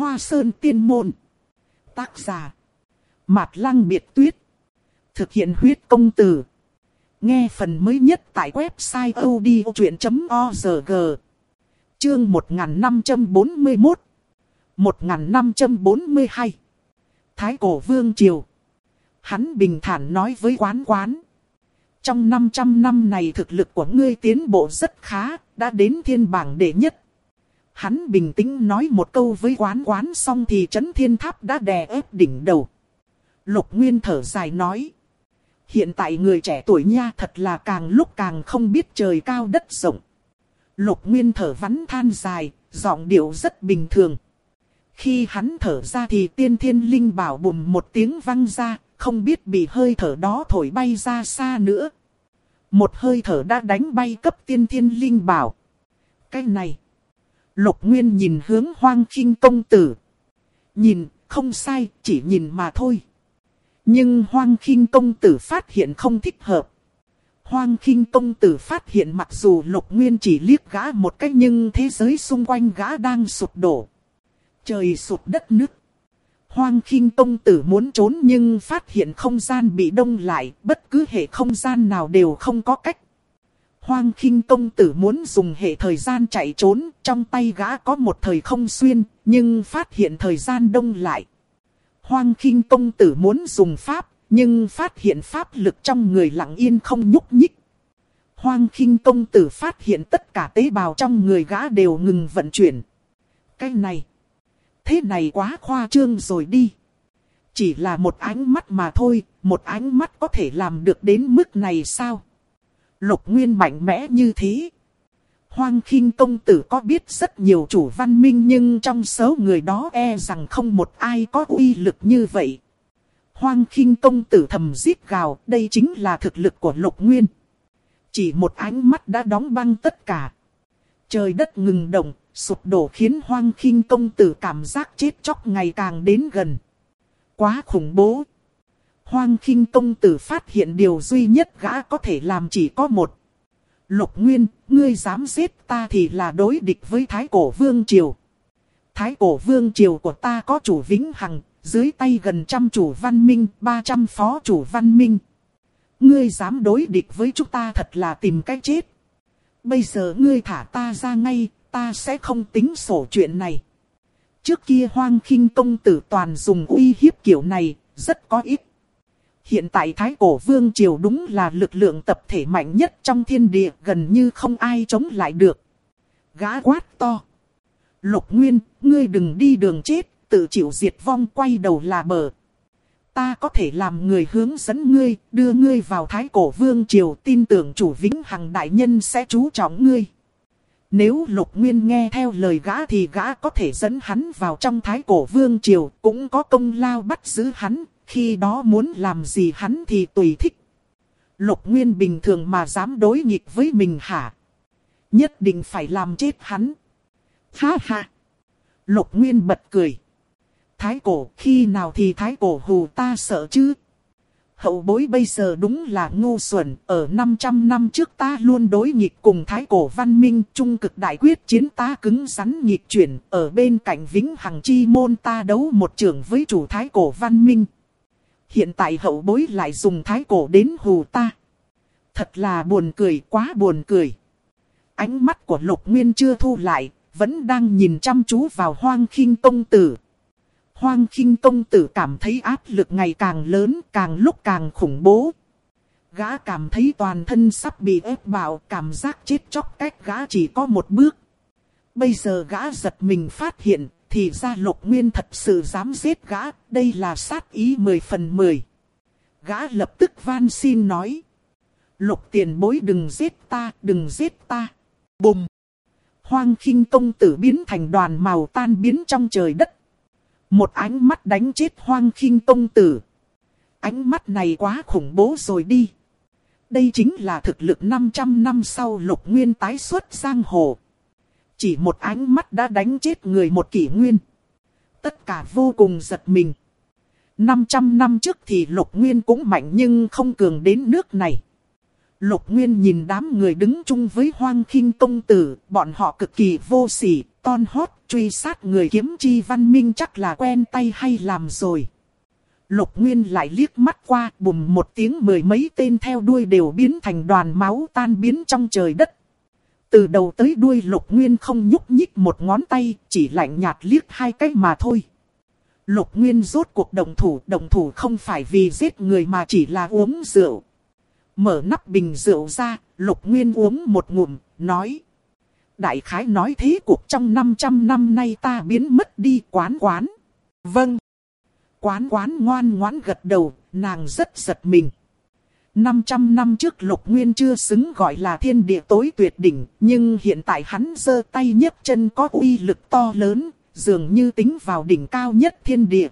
Hoa Sơn Tiên Môn. Tác giả Mạt Lăng Biệt Tuyết. Thực hiện huyết công từ. Nghe phần mới nhất tại website odchuyện.org. Chương 1541 1542 Thái Cổ Vương Triều. Hắn bình thản nói với Quán Quán. Trong 500 năm này thực lực của ngươi tiến bộ rất khá, đã đến thiên bảng đệ nhất. Hắn bình tĩnh nói một câu với Quán Quán xong thì trấn thiên tháp đã đè ép đỉnh đầu. Lục Nguyên thở dài nói. Hiện tại người trẻ tuổi nha thật là càng lúc càng không biết trời cao đất rộng. Lục Nguyên thở vắn than dài, giọng điệu rất bình thường. Khi hắn thở ra thì tiên thiên linh bảo bùm một tiếng vang ra, không biết bị hơi thở đó thổi bay ra xa nữa. Một hơi thở đã đánh bay cấp tiên thiên linh bảo. Cái này. Lục Nguyên nhìn hướng Hoang Khinh công tử. Nhìn, không sai, chỉ nhìn mà thôi. Nhưng Hoang Khinh công tử phát hiện không thích hợp. Hoang Khinh công tử phát hiện mặc dù Lục Nguyên chỉ liếc gã một cách nhưng thế giới xung quanh gã đang sụp đổ. Trời sụp đất nứt. Hoang Khinh công tử muốn trốn nhưng phát hiện không gian bị đông lại, bất cứ hệ không gian nào đều không có cách. Hoang Khinh công tử muốn dùng hệ thời gian chạy trốn, trong tay gã có một thời không xuyên, nhưng phát hiện thời gian đông lại. Hoang Khinh công tử muốn dùng pháp, nhưng phát hiện pháp lực trong người lặng yên không nhúc nhích. Hoang Khinh công tử phát hiện tất cả tế bào trong người gã đều ngừng vận chuyển. Cái này, thế này quá khoa trương rồi đi. Chỉ là một ánh mắt mà thôi, một ánh mắt có thể làm được đến mức này sao? Lục Nguyên mạnh mẽ như thế. Hoang Khinh công tử có biết rất nhiều chủ văn minh nhưng trong số người đó e rằng không một ai có uy lực như vậy. Hoang Khinh công tử thầm rít gào, đây chính là thực lực của Lục Nguyên. Chỉ một ánh mắt đã đóng băng tất cả. Trời đất ngừng động, sụp đổ khiến Hoang Khinh công tử cảm giác chết chóc ngày càng đến gần. Quá khủng bố. Hoang Khinh công tử phát hiện điều duy nhất gã có thể làm chỉ có một. Lục Nguyên, ngươi dám giết ta thì là đối địch với Thái Cổ Vương Triều. Thái Cổ Vương Triều của ta có chủ vĩnh hằng, dưới tay gần 100 chủ văn minh, 300 phó chủ văn minh. Ngươi dám đối địch với chúng ta thật là tìm cách chết. Bây giờ ngươi thả ta ra ngay, ta sẽ không tính sổ chuyện này. Trước kia Hoang Khinh công tử toàn dùng uy hiếp kiểu này, rất có ích. Hiện tại Thái Cổ Vương Triều đúng là lực lượng tập thể mạnh nhất trong thiên địa, gần như không ai chống lại được. Gã quát to. Lục Nguyên, ngươi đừng đi đường chết, tự chịu diệt vong, quay đầu là bờ. Ta có thể làm người hướng dẫn ngươi, đưa ngươi vào Thái Cổ Vương Triều, tin tưởng chủ vĩnh hằng đại nhân sẽ chú trọng ngươi. Nếu Lục Nguyên nghe theo lời gã thì gã có thể dẫn hắn vào trong Thái Cổ Vương Triều, cũng có công lao bắt giữ hắn. Khi đó muốn làm gì hắn thì tùy thích. Lục Nguyên bình thường mà dám đối nghịch với mình hả? Nhất định phải làm chết hắn. Ha ha. Lục Nguyên bật cười. Thái Cổ, khi nào thì Thái Cổ hù ta sợ chứ? Hậu bối bây giờ đúng là ngu xuẩn. Ở 500 năm trước ta luôn đối nghịch cùng Thái Cổ văn minh. Trung cực đại quyết chiến ta cứng rắn nghịch chuyển. Ở bên cạnh vĩnh hằng chi môn ta đấu một trường với chủ Thái Cổ văn minh. Hiện tại hậu bối lại dùng Thái Cổ đến hù ta. Thật là buồn cười, quá buồn cười. Ánh mắt của Lục Nguyên chưa thu lại, vẫn đang nhìn chăm chú vào Hoang Khinh công tử. Hoang Khinh công tử cảm thấy áp lực ngày càng lớn, càng lúc càng khủng bố. Gã cảm thấy toàn thân sắp bị ép bạo, cảm giác chết chóc cách gã chỉ có một bước. Bây giờ gã giật mình phát hiện. Thì ra Lục Nguyên thật sự dám giết gã, đây là sát ý 10 phần 10. Gã lập tức van xin nói. Lục tiền bối đừng giết ta, đừng giết ta. Bùm! Hoang Khinh công tử biến thành đoàn màu tan biến trong trời đất. Một ánh mắt đánh chết Hoang Khinh công tử. Ánh mắt này quá khủng bố rồi đi. Đây chính là thực lực 500 năm sau Lục Nguyên tái xuất giang hồ. Chỉ một ánh mắt đã đánh chết người một kỷ nguyên. Tất cả vô cùng giật mình. 500 năm trước thì Lục Nguyên cũng mạnh nhưng không cường đến nước này. Lục Nguyên nhìn đám người đứng chung với Hoang Khinh công tử, bọn họ cực kỳ vô sỉ, ton hót, truy sát người kiếm chi văn minh chắc là quen tay hay làm rồi. Lục Nguyên lại liếc mắt qua, bùm một tiếng, mười mấy tên theo đuôi đều biến thành đoàn máu tan biến trong trời đất. Từ đầu tới đuôi Lục Nguyên không nhúc nhích một ngón tay, chỉ lạnh nhạt liếc hai cái mà thôi. Lục Nguyên rốt cuộc động thủ không phải vì giết người mà chỉ là uống rượu. Mở nắp bình rượu ra, Lục Nguyên uống một ngụm, nói. Đại khái nói thế cuộc trong 500 năm nay ta biến mất đi. Quán quán. Vâng. Quán quán ngoan ngoãn gật đầu, nàng rất giật mình. 500 năm trước Lục Nguyên chưa xứng gọi là thiên địa tối tuyệt đỉnh, nhưng hiện tại hắn giơ tay nhấc chân có uy lực to lớn, dường như tính vào đỉnh cao nhất thiên địa.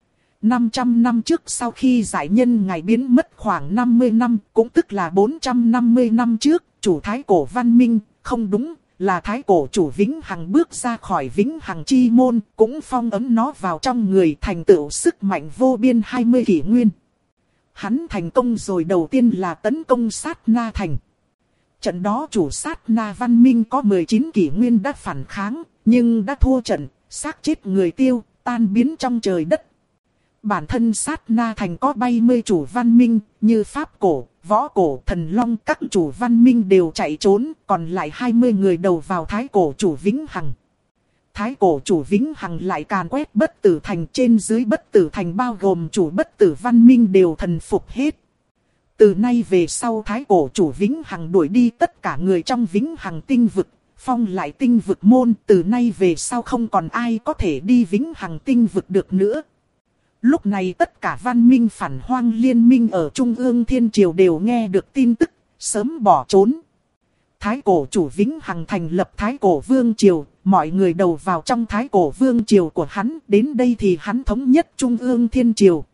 500 năm trước sau khi giải nhân ngày biến mất khoảng 50 năm, cũng tức là 450 năm trước, chủ thái cổ văn minh, không đúng, là thái cổ chủ Vĩnh Hằng bước ra khỏi Vĩnh Hằng chi môn, cũng phong ấn nó vào trong người, thành tựu sức mạnh vô biên 20 kỷ nguyên. Hắn thành công rồi, đầu tiên là tấn công Sát Na Thành. Trận đó chủ Sát Na văn minh có 19 kỷ nguyên đã phản kháng, nhưng đã thua trận, xác chết người tiêu, tan biến trong trời đất. Bản thân Sát Na Thành có 70 chủ văn minh, như Pháp cổ, Võ cổ, Thần Long, các chủ văn minh đều chạy trốn, còn lại 20 người đầu vào thái cổ chủ Vĩnh Hằng. Thái cổ chủ Vĩnh Hằng lại càn quét Bất Tử Thành, trên dưới Bất Tử Thành bao gồm chủ Bất Tử văn minh đều thần phục hết. Từ nay về sau thái cổ chủ Vĩnh Hằng đuổi đi tất cả người trong Vĩnh Hằng tinh vực, phong lại tinh vực môn, từ nay về sau không còn ai có thể đi Vĩnh Hằng tinh vực được nữa. Lúc này tất cả văn minh phản hoang liên minh ở Trung ương Thiên Triều đều nghe được tin tức, sớm bỏ trốn. Thái cổ chủ Vĩnh Hằng thành lập Thái cổ Vương Triều, mọi người đầu vào trong Thái cổ Vương Triều của hắn, đến đây thì hắn thống nhất Trung ương Thiên Triều.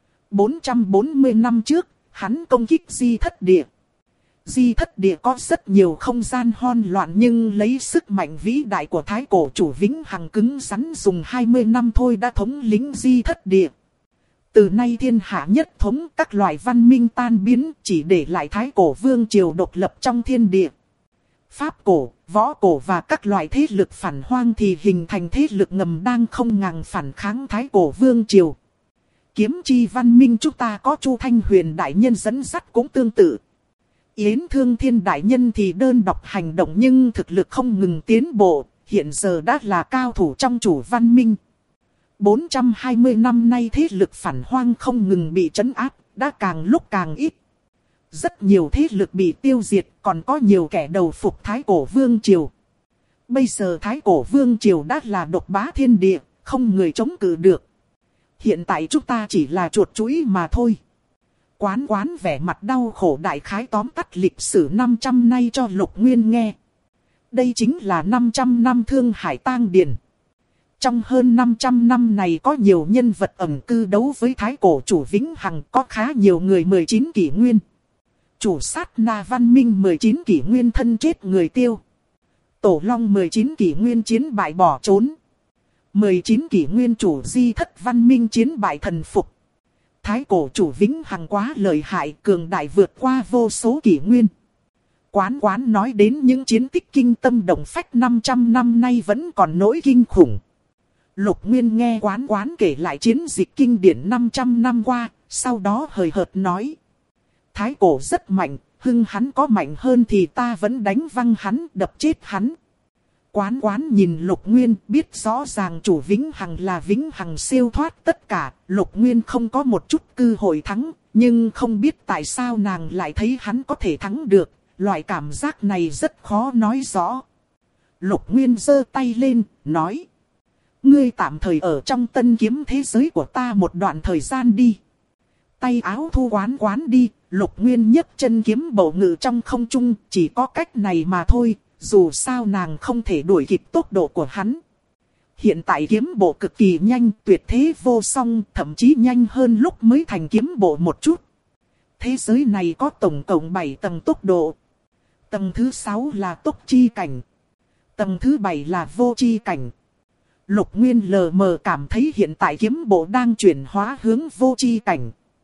440 năm trước, hắn công kích Di Thất Địa. Di Thất Địa có rất nhiều không gian hỗn loạn, nhưng lấy sức mạnh vĩ đại của Thái cổ chủ Vĩnh Hằng cứng rắn dùng 20 năm thôi đã thống lĩnh Di Thất Địa. Từ nay thiên hạ nhất thống, các loại văn minh tan biến, chỉ để lại Thái cổ Vương Triều độc lập trong thiên địa. Pháp cổ, Võ cổ và các loại thế lực phản hoang thì hình thành thế lực ngầm đang không ngừng phản kháng Thái cổ Vương Triều. Kiếm chi văn minh chúng ta có Chu Thanh Huyền đại nhân dẫn dắt cũng tương tự. Yến Thương Thiên đại nhân thì đơn độc hành động nhưng thực lực không ngừng tiến bộ, hiện giờ đã là cao thủ trong chủ văn minh. 420 năm nay thế lực phản hoang không ngừng bị trấn áp, đã càng lúc càng ít. Rất nhiều thế lực bị tiêu diệt, còn có nhiều kẻ đầu phục Thái cổ Vương Triều. Bây giờ Thái cổ Vương Triều đã là độc bá thiên địa, không người chống cự được. Hiện tại chúng ta chỉ là chuột chũi mà thôi. Quán quán vẻ mặt đau khổ đại khái tóm tắt lịch sử 500 nay cho Lục Nguyên nghe. Đây chính là 500 năm Thương Hải Tang Điền. Trong hơn 500 năm này có nhiều nhân vật ẩn cư đấu với thái cổ chủ Vĩnh Hằng, có khá nhiều người 19 kỷ nguyên. Chủ Sát Na văn minh 19 kỷ nguyên thân chết người tiêu. Tổ Long 19 kỷ nguyên chiến bại bỏ trốn. 19 kỷ nguyên chủ Di Thất văn minh chiến bại thần phục. Thái cổ chủ Vĩnh Hằng quá lợi hại, cường đại vượt qua vô số kỷ nguyên. Quán quán nói đến những chiến tích kinh tâm động phách 500 năm nay vẫn còn nỗi kinh khủng. Lục Nguyên nghe quán quán kể lại chiến dịch kinh điển 500 năm qua, sau đó hời hợt nói. Thái cổ rất mạnh, hưng hắn có mạnh hơn thì ta vẫn đánh văng hắn, đập chết hắn. Quán quán nhìn Lục Nguyên, biết rõ ràng chủ Vĩnh Hằng là Vĩnh Hằng siêu thoát tất cả. Lục Nguyên không có một chút cơ hội thắng, nhưng không biết tại sao nàng lại thấy hắn có thể thắng được. Loại cảm giác này rất khó nói rõ. Lục Nguyên giơ tay lên, nói. Ngươi tạm thời ở trong tân kiếm thế giới của ta một đoạn thời gian đi. Tay áo thu quán quán đi, Lục Nguyên nhấc chân kiếm bổ ngự trong không trung, chỉ có cách này mà thôi, dù sao nàng không thể đuổi kịp tốc độ của hắn. Hiện tại kiếm bộ cực kỳ nhanh, tuyệt thế vô song, thậm chí nhanh hơn lúc mới thành kiếm bộ một chút. Thế giới này có tổng cộng 7 tầng tốc độ. Tầng thứ 6 là tốc chi cảnh. Tầng thứ 7 là vô chi cảnh. Lục Nguyên lờ mờ cảm thấy hiện tại kiếm bộ đang chuyển hóa hướng vô chi cảnh.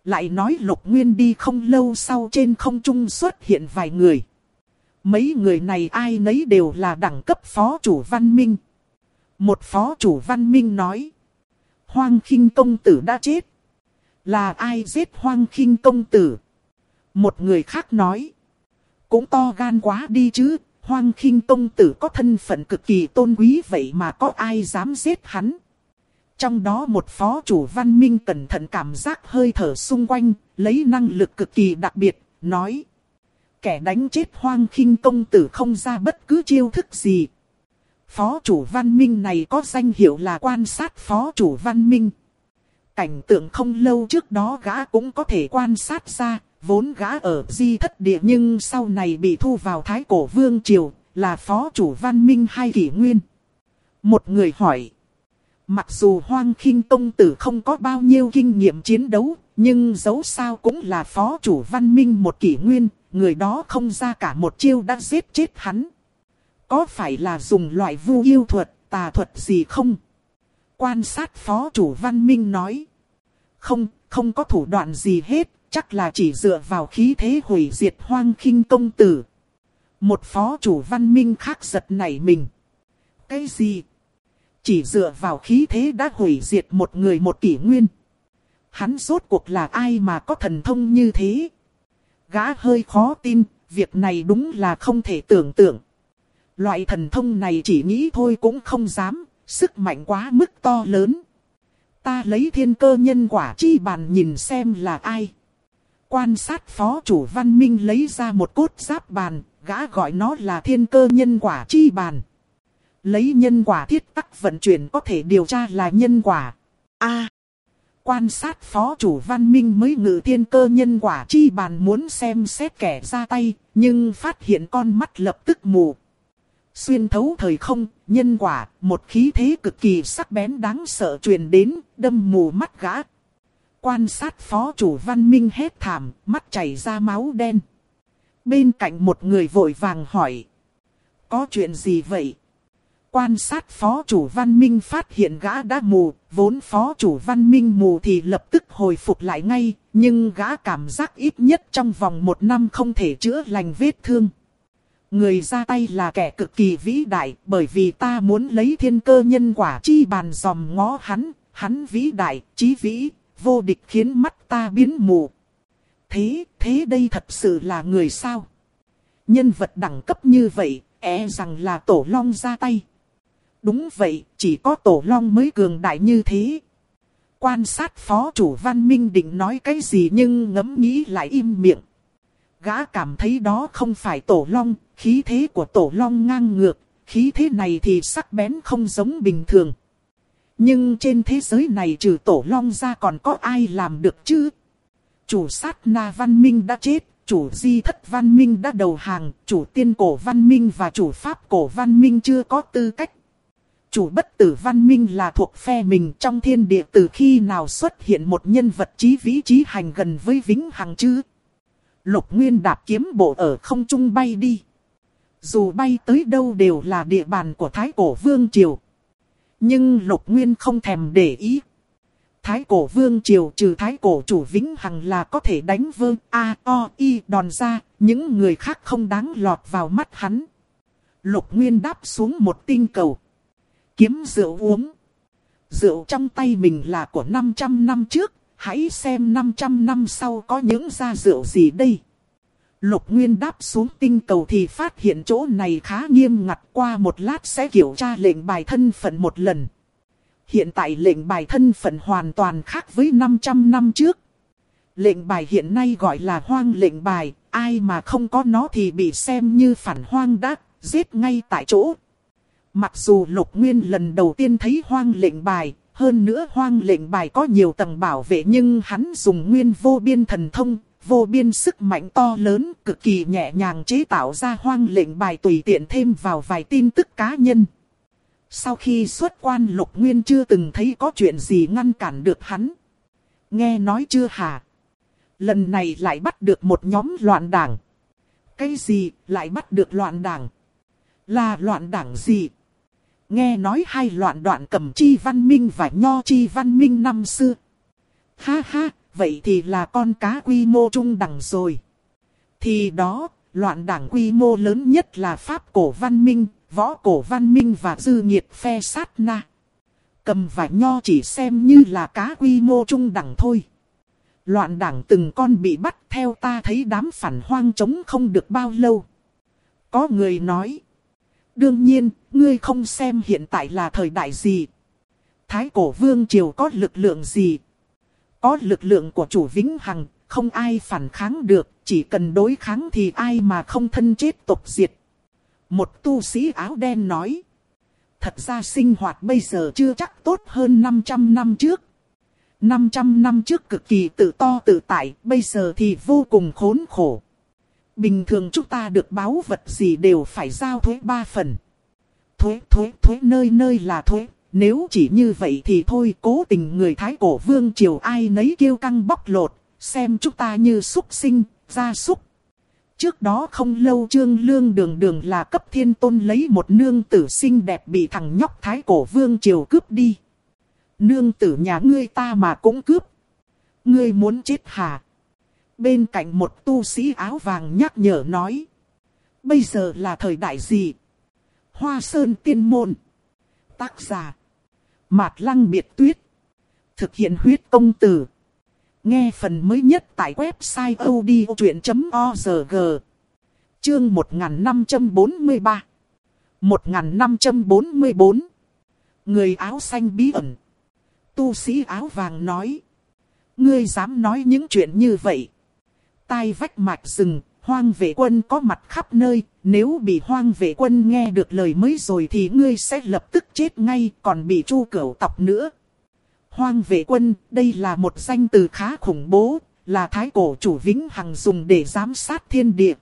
Lại nói Lục Nguyên đi không lâu sau trên không trung xuất hiện vài người. Mấy người này ai nấy đều là đẳng cấp phó chủ văn minh. Một phó chủ văn minh nói. Hoang Khinh công tử đã chết. Là ai giết Hoang Khinh công tử? Một người khác nói. Cũng to gan quá đi chứ. Hoang Khinh công tử có thân phận cực kỳ tôn quý vậy mà có ai dám giết hắn? Trong đó một phó chủ văn minh cẩn thận cảm giác hơi thở xung quanh, lấy năng lực cực kỳ đặc biệt, nói. Kẻ đánh chết Hoang Khinh công tử không ra bất cứ chiêu thức gì. Phó chủ văn minh này có danh hiệu là quan sát phó chủ văn minh. Cảnh tượng không lâu trước đó gã cũng có thể quan sát ra, vốn gã ở Di Thất Địa nhưng sau này bị thu vào Thái Cổ Vương Triều, là phó chủ văn minh hay kỷ nguyên. Một người hỏi. Mặc dù Hoang Khinh công tử không có bao nhiêu kinh nghiệm chiến đấu, nhưng dẫu sao cũng là phó chủ văn minh một kỷ nguyên, người đó không ra cả một chiêu đã giết chết hắn. Có phải là dùng loại vu yêu thuật, tà thuật gì không? Quan sát phó chủ văn minh nói. Không có thủ đoạn gì hết, chắc là chỉ dựa vào khí thế hủy diệt Hoang Khinh công tử. Một phó chủ văn minh khác giật nảy mình. Cái gì? Chỉ dựa vào khí thế đã hủy diệt một người một kỷ nguyên. Hắn rốt cuộc là ai mà có thần thông như thế? Gã hơi khó tin, việc này đúng là không thể tưởng tượng. Loại thần thông này chỉ nghĩ thôi cũng không dám, sức mạnh quá mức to lớn. Ta lấy thiên cơ nhân quả chi bàn nhìn xem là ai. Quan sát phó chủ văn minh lấy ra một cốt giáp bàn, gã gọi nó là thiên cơ nhân quả chi bàn. Lấy nhân quả thiết tắc vận chuyển có thể điều tra là nhân quả. Quan sát phó chủ văn minh mới ngự thiên cơ nhân quả chi bàn muốn xem xét kẻ ra tay, nhưng phát hiện con mắt lập tức mù. Xuyên thấu thời không, nhân quả, một khí thế cực kỳ sắc bén đáng sợ truyền đến, đâm mù mắt gã. Quan sát phó chủ văn minh hét thảm, mắt chảy ra máu đen. Bên cạnh một người vội vàng hỏi. Có chuyện gì vậy? Quan sát phó chủ văn minh phát hiện gã đã mù, vốn phó chủ văn minh mù thì lập tức hồi phục lại ngay, nhưng gã cảm giác ít nhất trong vòng 1 năm không thể chữa lành vết thương. Người ra tay là kẻ cực kỳ vĩ đại, bởi vì ta muốn lấy thiên cơ nhân quả chi bàn dòm ngó hắn vĩ đại, chí vĩ, vô địch khiến mắt ta biến mù. Thế đây thật sự là người sao? Nhân vật đẳng cấp như vậy, rằng là Tổ Long ra tay. Đúng vậy, chỉ có Tổ Long mới cường đại như thế. Quan sát phó chủ văn minh định nói cái gì nhưng ngẫm nghĩ lại im miệng. Gã cảm thấy đó không phải Tổ Long, khí thế của Tổ Long ngang ngược, khí thế này thì sắc bén không giống bình thường. Nhưng trên thế giới này trừ Tổ Long ra còn có ai làm được chứ? Chủ sát na văn minh đã chết, chủ di thất văn minh đã đầu hàng, chủ tiên cổ văn minh và chủ pháp cổ văn minh chưa có tư cách. Chủ bất tử văn minh là thuộc phe mình trong thiên địa, từ khi nào xuất hiện một nhân vật chí vĩ chí hành gần với vĩnh hằng chứ? Lục Nguyên đạp kiếm bộ ở không trung bay đi. Dù bay tới đâu đều là địa bàn của Thái Cổ Vương Triều. Nhưng Lục Nguyên không thèm để ý. Thái Cổ Vương Triều trừ Thái Cổ chủ vĩnh hằng là có thể đánh vương A-O-I đòn ra, những người khác không đáng lọt vào mắt hắn. Lục Nguyên đáp xuống một tinh cầu. Kiếm rượu uống. Rượu trong tay mình là của 500 năm trước, hãy xem 500 năm sau có những gia rượu gì đây. Lục Nguyên đáp xuống tinh cầu thì phát hiện chỗ này khá nghiêm ngặt, qua một lát sẽ kiểm tra lệnh bài thân phận một lần. Hiện tại lệnh bài thân phận hoàn toàn khác với 500 năm trước. Lệnh bài hiện nay gọi là hoang lệnh bài, ai mà không có nó thì bị xem như phản hoang đã, giết ngay tại chỗ. Mặc dù Lục Nguyên lần đầu tiên thấy hoang lệnh bài, hơn nữa hoang lệnh bài có nhiều tầng bảo vệ, nhưng hắn dùng nguyên vô biên thần thông, vô biên sức mạnh to lớn, cực kỳ nhẹ nhàng chế tạo ra hoang lệnh bài, tùy tiện thêm vào vài tin tức cá nhân. Sau khi xuất quan, Lục Nguyên chưa từng thấy có chuyện gì ngăn cản được hắn. Nghe nói chưa hả? Lần này lại bắt được một nhóm loạn đảng. Cái gì lại bắt được loạn đảng? Là loạn đảng gì? Nghe nói hai loạn đoạn Cầm Chi văn minh và Nho Chi văn minh năm xưa. Ha ha, vậy thì là con cá quy mô trung đẳng rồi. Thì đó, loạn đảng quy mô lớn nhất là Pháp cổ văn minh, Võ cổ văn minh và Dư Nhiệt phe sát na. Cầm và Nho chỉ xem như là cá quy mô trung đẳng thôi. Loạn đảng từng con bị bắt, theo ta thấy đám phản hoang chống không được bao lâu. Có người nói, đương nhiên, ngươi không xem hiện tại là thời đại gì. Thái cổ vương triều có lực lượng gì? Có lực lượng của chủ Vĩnh Hằng, không ai phản kháng được, chỉ cần đối kháng thì ai mà không thân chết tộc diệt. Một tu sĩ áo đen nói, thật ra sinh hoạt bây giờ chưa chắc tốt hơn 500 năm trước. 500 năm trước cực kỳ tự to tự tại, bây giờ thì vô cùng khốn khổ. Bình thường chúng ta được báu vật gì đều phải giao thuế 3 phần. Thuế nơi nơi là thuế. Nếu chỉ như vậy thì thôi, cố tình người Thái cổ vương triều ai nấy kêu căng bóc lột, xem chúng ta như súc sinh, gia súc. Trước đó không lâu Trương Lương đường đường là cấp thiên tôn lấy một nương tử xinh đẹp bị thằng nhóc Thái cổ vương triều cướp đi. Nương tử nhà ngươi ta mà cũng cướp. Ngươi muốn chết hả? Bên cạnh một tu sĩ áo vàng nhắc nhở nói. Bây giờ là thời đại gì? Hoa Sơn Tiên Môn. Tác giả Mạt Lăng Biệt Tuyết. Thực hiện huyết công từ. Nghe phần mới nhất tại website odchuyện.org. Chương 1543. 1544. Người áo xanh bí ẩn. Tu sĩ áo vàng nói. Ngươi dám nói những chuyện như vậy? Tai vách mạch rừng, Hoang Vệ Quân có mặt khắp nơi. Nếu bị Hoang Vệ Quân nghe được lời mới rồi thì ngươi sẽ lập tức chết ngay, còn bị Chu Cửu tộc nữa. Hoang Vệ Quân, đây là một danh từ khá khủng bố, là thái cổ chủ Vĩnh Hằng dùng để giám sát thiên địa.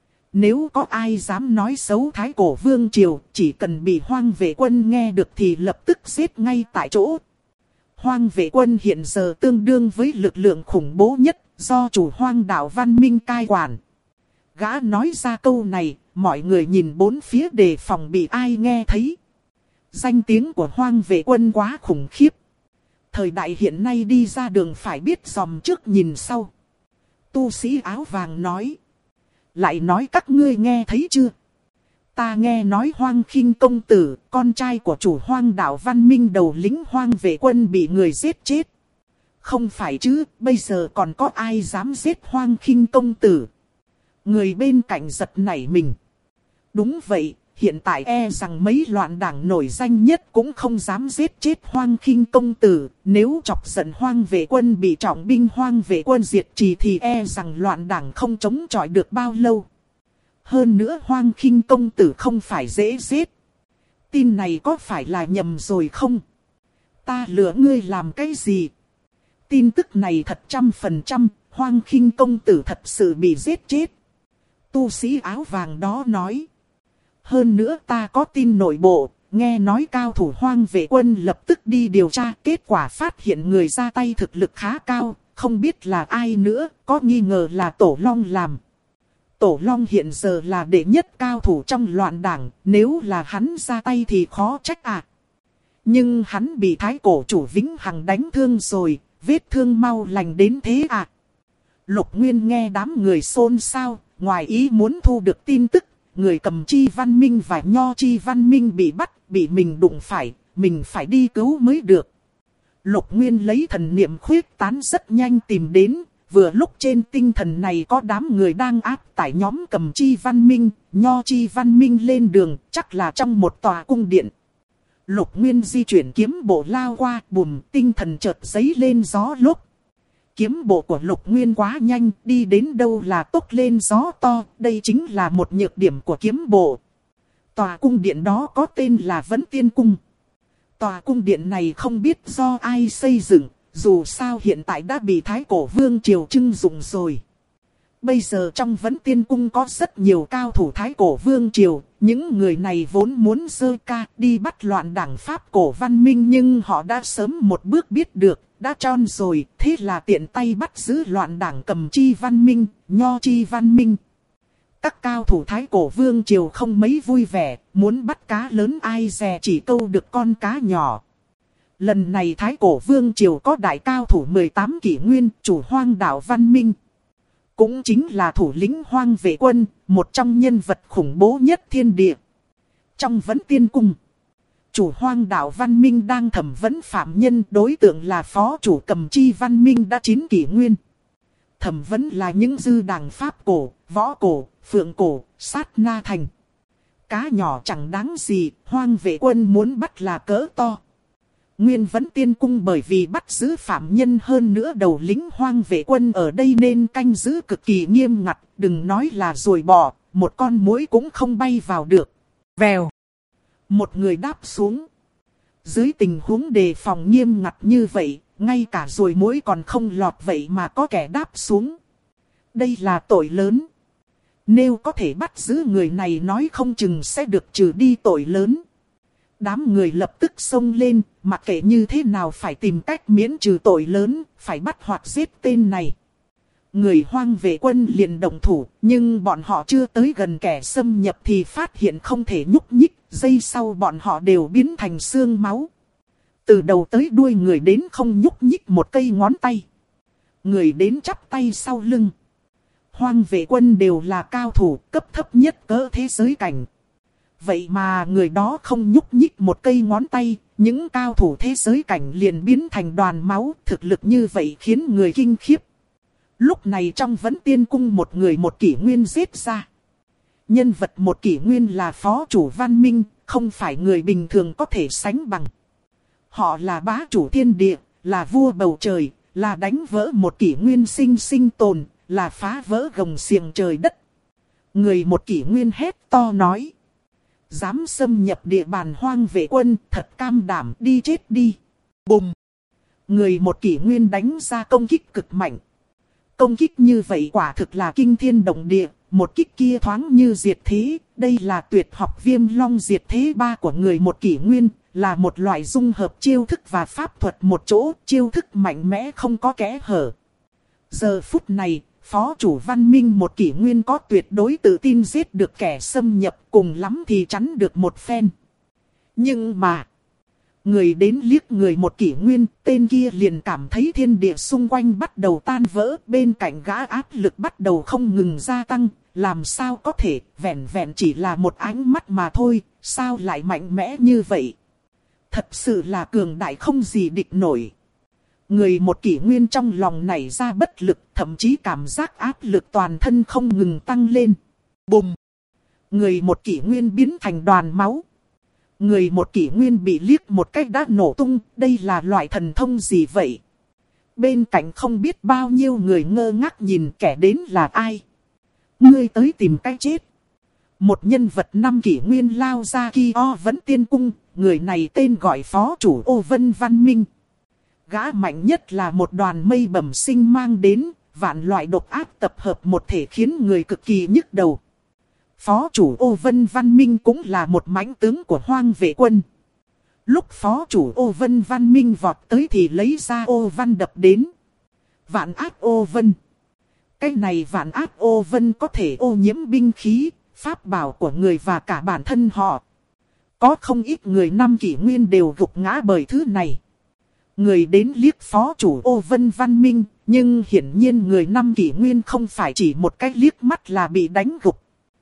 Nếu có ai dám nói xấu thái cổ vương triều, chỉ cần bị Hoang Vệ Quân nghe được thì lập tức giết ngay tại chỗ. Hoang Vệ Quân hiện giờ tương đương với lực lượng khủng bố nhất, do chủ Hoang đạo văn minh cai quản. Gã nói ra câu này, mọi người nhìn bốn phía đề phòng bị ai nghe thấy. Danh tiếng của Hoang Vệ Quân quá khủng khiếp. Thời đại hiện nay đi ra đường phải biết dòm trước nhìn sau. Tu sĩ áo vàng nói. Lại nói các ngươi nghe thấy chưa? Ta nghe nói Hoang Khinh công tử, con trai của chủ Hoang đạo văn minh đầu lĩnh Hoang Vệ Quân bị người giết chết. Không phải chứ, bây giờ còn có ai dám giết Hoang Khinh công tử? Người bên cạnh giật nảy mình. Đúng vậy, hiện tại e rằng mấy loạn đảng nổi danh nhất cũng không dám giết chết Hoang Khinh công tử. Nếu chọc giận Hoang Vệ Quân bị trọng binh Hoang Vệ Quân diệt trì thì e rằng loạn đảng không chống chọi được bao lâu. Hơn nữa Hoang Khinh công tử không phải dễ giết. Tin này có phải là nhầm rồi không? Ta lừa ngươi làm cái gì? Tin tức này thật 100%, Hoang Khinh công tử thật sự bị giết chết. Tu sĩ áo vàng đó nói. Hơn nữa ta có tin nội bộ, nghe nói cao thủ Hoang Vệ Quân lập tức đi điều tra, kết quả phát hiện người ra tay thực lực khá cao, không biết là ai nữa, có nghi ngờ là Tổ Long làm. Tổ Long hiện giờ là đệ nhất cao thủ trong loạn đảng, nếu là hắn ra tay thì khó trách à. Nhưng hắn bị thái cổ chủ Vĩnh Hằng đánh thương rồi, vết thương mau lành đến thế à. Lục Nguyên nghe đám người xôn xao, ngoài ý muốn thu được tin tức, người Cầm Chi Văn Minh và Nho Chi Văn Minh bị bắt, bị mình đụng phải, mình phải đi cứu mới được. Lục Nguyên lấy thần niệm khuyết tán rất nhanh tìm đến, vừa lúc trên tinh thần này có đám người đang áp tải nhóm Cầm Chi Văn Minh, Nho Chi Văn Minh lên đường, chắc là trong một tòa cung điện. Lục Nguyên di chuyển kiếm bộ lao qua, bùm, tinh thần chợt giấy lên gió lúc. Kiếm bộ của Lục Nguyên quá nhanh, đi đến đâu là tốc lên gió to, đây chính là một nhược điểm của kiếm bộ. Tòa cung điện đó có tên là Vấn Tiên Cung. Tòa cung điện này không biết do ai xây dựng, dù sao hiện tại đã bị Thái cổ vương triều trưng dụng rồi. Bây giờ trong Vấn Tiên Cung có rất nhiều cao thủ Thái cổ vương triều, những người này vốn muốn giơ ca đi bắt loạn đảng Pháp cổ văn minh nhưng họ đã sớm một bước biết được, đã tròn rồi, thế là tiện tay bắt giữ loạn đảng Cầm Chi Văn Minh, Nho Chi Văn Minh. Các cao thủ Thái cổ vương triều không mấy vui vẻ, muốn bắt cá lớn ai dè chỉ câu được con cá nhỏ. Lần này Thái Cổ Vương Triều có đại cao thủ 18 kỷ nguyên, chủ Hoang Đảo Văn Minh. Cũng chính là thủ lĩnh Hoang Vệ Quân, một trong nhân vật khủng bố nhất thiên địa. Trong Vấn Tiên Cung, chủ Hoang Đảo Văn Minh đang thẩm vấn phạm nhân, đối tượng là phó chủ Cầm Chi Văn Minh đã 9 kỷ nguyên. Thẩm vấn là những dư đảng Pháp cổ, Võ cổ, Phượng cổ, Sát Na Thành. Cá nhỏ chẳng đáng gì, Hoang Vệ Quân muốn bắt là cỡ to. Nguyên Vấn Tiên Cung bởi vì bắt giữ phạm nhân hơn nữa đầu lĩnh Hoang Vệ Quân ở đây nên canh giữ cực kỳ nghiêm ngặt, đừng nói là ruồi bò, một con muỗi cũng không bay vào được. Vèo. Một người đáp xuống. Dưới tình huống đề phòng nghiêm ngặt như vậy, ngay cả ruồi muỗi còn không lọt vậy mà có kẻ đáp xuống. Đây là tội lớn. Nếu có thể bắt giữ người này nói không chừng sẽ được trừ đi tội lớn. Đám người lập tức xông lên, mặc kệ như thế nào phải tìm cách miễn trừ tội lớn, phải bắt hoặc giết tên này. Người Hoang Vệ Quân liền động thủ, nhưng bọn họ chưa tới gần kẻ xâm nhập thì phát hiện không thể nhúc nhích, giây sau bọn họ đều biến thành xương máu. Từ đầu tới đuôi người đến không nhúc nhích một cây ngón tay. Người đến chắp tay sau lưng. Hoang Vệ Quân đều là cao thủ cấp thấp nhất cỡ thế giới cảnh. Vậy mà người đó không nhúc nhích một cây ngón tay, những cao thủ thế giới cảnh liền biến thành đoàn máu, thực lực như vậy khiến người kinh khiếp. Lúc này trong Vấn Tiên Cung một người một kỷ nguyên giết ra. Nhân vật một kỷ nguyên là phó chủ Văn Minh, không phải người bình thường có thể sánh bằng. Họ là bá chủ thiên địa, là vua bầu trời, là đánh vỡ một kỷ nguyên sinh tồn, là phá vỡ gồng xiềng trời đất. Người một kỷ nguyên hét to nói. Dám xâm nhập địa bàn Hoang Vệ Quân, thật cam đảm, đi chết đi. Bùm! Người một kỷ nguyên đánh ra công kích cực mạnh. Công kích như vậy quả thực là kinh thiên động địa, một kích kia thoáng như diệt thế. Đây là tuyệt học Viêm Long diệt thế 3 của người một kỷ nguyên, là một loại dung hợp chiêu thức và pháp thuật một chỗ, chiêu thức mạnh mẽ không có kẽ hở. Giờ phút này, phó chủ Văn Minh một kỷ nguyên có tuyệt đối tự tin giết được kẻ xâm nhập, cùng lắm thì chắn được một phen. Nhưng mà, người đến liếc người một kỷ nguyên, tên kia liền cảm thấy thiên địa xung quanh bắt đầu tan vỡ, bên cạnh gã áp lực bắt đầu không ngừng gia tăng, làm sao có thể, vẹn vẹn chỉ là một ánh mắt mà thôi, sao lại mạnh mẽ như vậy? Thật sự là cường đại không gì địch nổi. Người một kỷ nguyên trong lòng nảy ra bất lực, thậm chí cảm giác áp lực toàn thân không ngừng tăng lên. Bùm! Người một kỷ nguyên biến thành đoàn máu. Người một kỷ nguyên bị liếc một cách đã nổ tung, đây là loại thần thông gì vậy? Bên cạnh không biết bao nhiêu người ngơ ngác nhìn kẻ đến là ai. Ngươi tới tìm cách chết. Một nhân vật 5 kỷ nguyên lao ra Ki O Vấn Tiên Cung, người này tên gọi phó chủ Ô Vân Văn Minh. Gã mạnh nhất là một đoàn mây bẩm sinh mang đến, vạn loại độc ác tập hợp một thể khiến người cực kỳ nhức đầu. Phó chủ Ô Vân Văn Minh cũng là một mãnh tướng của Hoang Vệ Quân. Lúc phó chủ Ô Vân Văn Minh vọt tới thì lấy ra ô văn đập đến. Vạn ác ô vân. Cái này vạn ác ô vân có thể ô nhiễm binh khí, pháp bảo của người và cả bản thân họ. Có không ít người 5 kỷ nguyên đều gục ngã bởi thứ này. Người đến liếc phó chủ Ô Vân Văn Minh, nhưng hiển nhiên người 5 kỷ nguyên không phải chỉ một cái liếc mắt là bị đánh gục.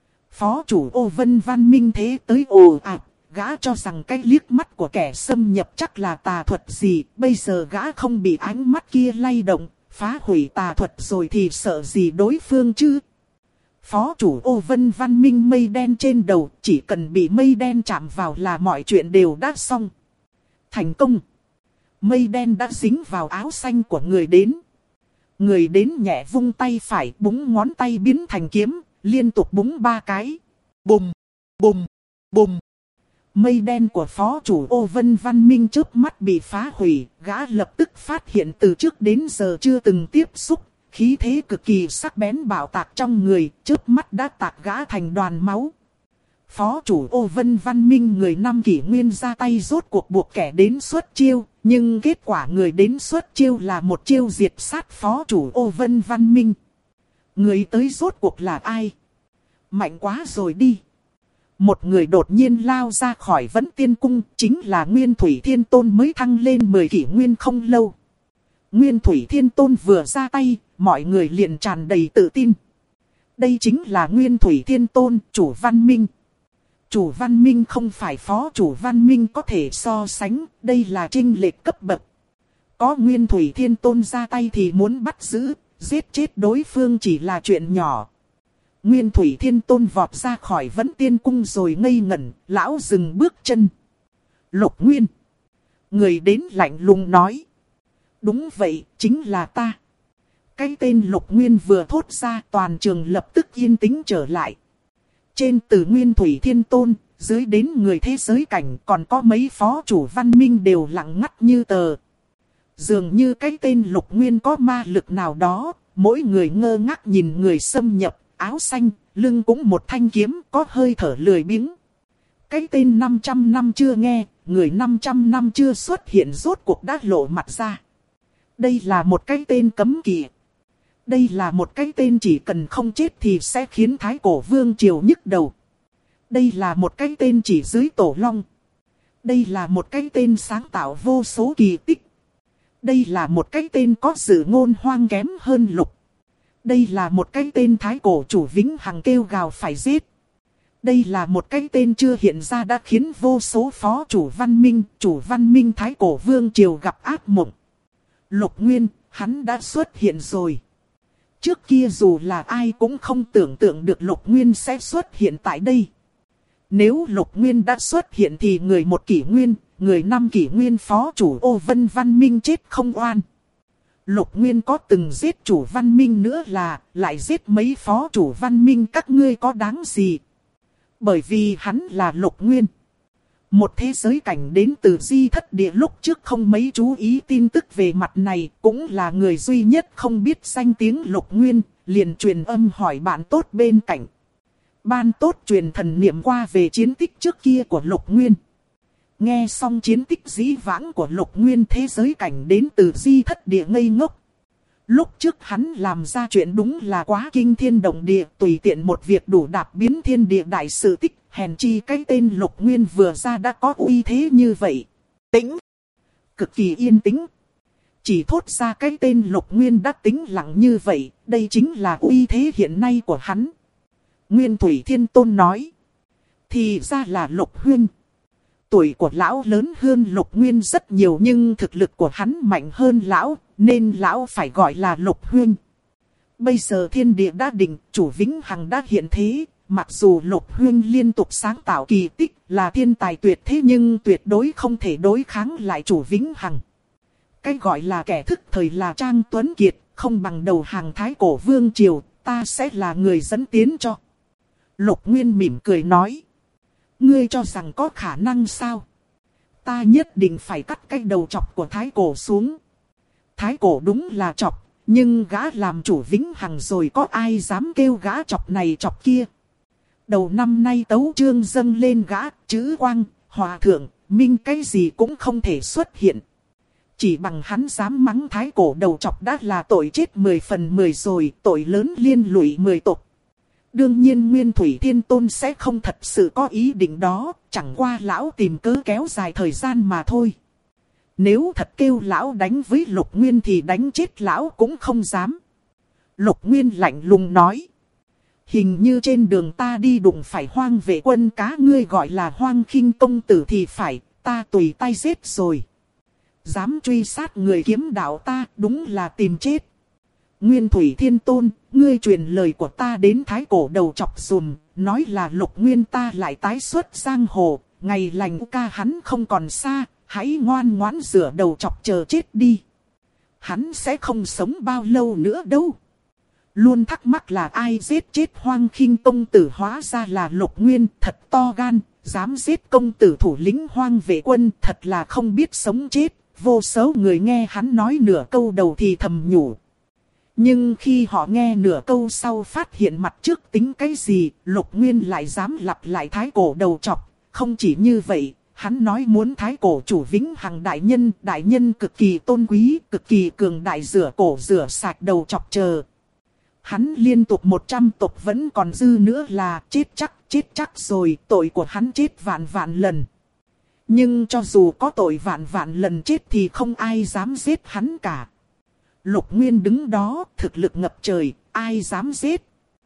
Phó chủ Ô Vân Văn Minh thế tới ồ ạt, gã cho rằng cái liếc mắt của kẻ xâm nhập chắc là tà thuật gì, bây giờ gã không bị ánh mắt kia lay động, phá hủy tà thuật rồi thì sợ gì đối phương chứ. Phó chủ Ô Vân Văn Minh mây đen trên đầu, chỉ cần bị mây đen chạm vào là mọi chuyện đều đã xong. Thành công! Mây đen đã dính vào áo xanh của người đến. Người đến nhẹ vung tay phải, búng ngón tay biến thành kiếm, liên tục búng 3 cái. Bùm, bùm, bùm. Mây đen của phó chủ Ô Vân Văn Minh chớp mắt bị phá hủy, gã lập tức phát hiện từ trước đến giờ chưa từng tiếp xúc, khí thế cực kỳ sắc bén bạo tạc trong người, chớp mắt đã tạc gã thành đoàn máu. Phó chủ Ô Vân Văn Minh người 5 kỷ nguyên ra tay rốt cuộc buộc kẻ đến xuất chiêu, nhưng kết quả người đến xuất chiêu là một chiêu diệt sát phó chủ Ô Vân Văn Minh. Người tới rốt cuộc là ai? Mạnh quá rồi đi. Một người đột nhiên lao ra khỏi Vẫn Tiên Cung, chính là Nguyên Thủy Thiên Tôn mới thăng lên 10 kỷ nguyên không lâu. Nguyên Thủy Thiên Tôn vừa ra tay, mọi người liền tràn đầy tự tin. Đây chính là Nguyên Thủy Thiên Tôn, chủ văn minh. Chủ văn minh không phải phó chủ văn minh có thể so sánh, đây là chênh lệch cấp bậc. Có Nguyên Thủy Thiên Tôn ra tay thì muốn bắt giữ, giết chết đối phương chỉ là chuyện nhỏ. Nguyên Thủy Thiên Tôn vọt ra khỏi Vẫn Tiên Cung rồi ngây ngẩn, lão dừng bước chân. Lục Nguyên. Người đến lạnh lùng nói. Đúng vậy, chính là ta. Cái tên Lục Nguyên vừa thốt ra, toàn trường lập tức yên tĩnh trở lại. Trên từ Nguyên Thủy Thiên Tôn, dưới đến người thế giới cảnh, còn có mấy phó chủ văn minh đều lặng ngắt như tờ. Dường như cái tên Lục Nguyên có ma lực nào đó, mỗi người ngơ ngác nhìn người xâm nhập, áo xanh, lưng cũng một thanh kiếm, có hơi thở lười biếng. Cái tên 500 năm chưa nghe, người 500 năm chưa xuất hiện rốt cuộc đã lộ mặt ra. Đây là một cái tên cấm kỵ. Đây là một cái tên chỉ cần không chết thì sẽ khiến Thái Cổ Vương Triều nhức đầu. Đây là một cái tên chỉ dưới tổ long. Đây là một cái tên sáng tạo vô số kỳ tích. Đây là một cái tên có dự ngôn hoang kém hơn Lục. Đây là một cái tên Thái Cổ chủ vĩnh hằng kêu gào phải giết. Đây là một cái tên chưa hiện ra đã khiến vô số phó chủ văn minh Thái Cổ Vương Triều gặp ác mộng. Lục Nguyên, hắn đã xuất hiện rồi. Trước kia dù là ai cũng không tưởng tượng được Lục Nguyên sẽ xuất hiện tại đây. Nếu Lục Nguyên đã xuất hiện thì người 1 kỷ nguyên, người 5 kỷ nguyên phó chủ Ô Vân văn minh chết không oan. Lục Nguyên có từng giết chủ văn minh nữa là, lại giết mấy phó chủ văn minh các ngươi có đáng gì. Bởi vì hắn là Lục Nguyên. Một thế giới cảnh đến từ Di Thất Địa lúc trước không mấy chú ý tin tức về mặt này, cũng là người duy nhất không biết danh tiếng Lục Nguyên, liền truyền âm hỏi bạn tốt bên cạnh. Ban tốt truyền thần niệm qua về chiến tích trước kia của Lục Nguyên. Nghe xong chiến tích dĩ vãng của Lục Nguyên, thế giới cảnh đến từ Di Thất Địa ngây ngốc. Lúc trước hắn làm ra chuyện đúng là quá kinh thiên động địa, tùy tiện một việc đủ đạp biến thiên địa đại sự tích, hèn chi cái tên Lục Nguyên vừa ra đã có uy thế như vậy. Tĩnh, cực kỳ yên tĩnh. Chỉ thốt ra cái tên Lục Nguyên đã tĩnh lặng như vậy, đây chính là uy thế hiện nay của hắn. Nguyên Thủy Thiên Tôn nói. Thì ra là Lục Huynh. Tuổi của lão lớn hơn Lục Nguyên rất nhiều nhưng thực lực của hắn mạnh hơn lão, nên lão phải gọi là Lục Huynh. Bây giờ thiên địa đã định, chủ vĩnh hằng đã hiện thế, mặc dù Lục Huynh liên tục sáng tạo kỳ tích là thiên tài tuyệt thế nhưng tuyệt đối không thể đối kháng lại chủ vĩnh hằng. Cái gọi là kẻ thức thời là Trang Tuấn Kiệt, không bằng đầu hàng Thái Cổ Vương Triều, ta sẽ là người dẫn tiến cho. Lục Nguyên mỉm cười nói. Ngươi cho rằng có khả năng sao? Ta nhất định phải cắt cái đầu chọc của Thái Cổ xuống. Thái Cổ đúng là chọc, nhưng gã làm chủ vĩnh hằng rồi có ai dám kêu gã chọc này chọc kia. Đầu năm nay tấu chương dâng lên gã, chữ Quang, Hòa Thượng, Minh cái gì cũng không thể xuất hiện. Chỉ bằng hắn dám mắng Thái Cổ đầu chọc đã là tội chết 10 phần 10 rồi, tội lớn liên lụy 10 tộc. Đương nhiên Nguyên Thủy Thiên Tôn sẽ không thật sự có ý định đó, chẳng qua lão tìm cớ kéo dài thời gian mà thôi. Nếu thật kêu lão đánh với Lục Nguyên thì đánh chết lão cũng không dám. Lục Nguyên lạnh lùng nói. Hình như trên đường ta đi đụng phải Hoang Vệ Quân cá, ngươi gọi là Hoang Khinh công tử thì phải, ta tùy tay giết rồi. Dám truy sát người kiếm đạo ta, đúng là tìm chết. Nguyên Thủy Thiên Tôn, ngươi truyền lời của ta đến Thái Cổ đầu chọc dùm, nói là Lục Nguyên ta lại tái xuất giang hồ, ngày lành ca hắn không còn xa, hãy ngoan ngoãn rửa đầu chọc chờ chết đi. Hắn sẽ không sống bao lâu nữa đâu. Luôn thắc mắc là ai giết chết Hoang Khinh công tử, hóa ra là Lục Nguyên, thật to gan, dám giết công tử thủ lĩnh Hoang Vệ Quân, thật là không biết sống chết. Vô số người nghe hắn nói nửa câu đầu thì thầm nhủ. Nhưng khi họ nghe nửa câu sau phát hiện mặt trước tính cái gì, Lục Nguyên lại dám lặp lại Thái Cổ đầu chọc. Không chỉ như vậy, hắn nói muốn Thái Cổ chủ vĩnh hằng đại nhân cực kỳ tôn quý, cực kỳ cường đại, rửa cổ rửa sạch đầu chọc chờ. Hắn liên tục 100 tục vẫn còn dư nữa là chết chắc rồi, tội của hắn chết vạn vạn lần. Nhưng cho dù có tội vạn vạn lần chết thì không ai dám giết hắn cả. Lục Nguyên đứng đó, thực lực ngập trời, ai dám giết.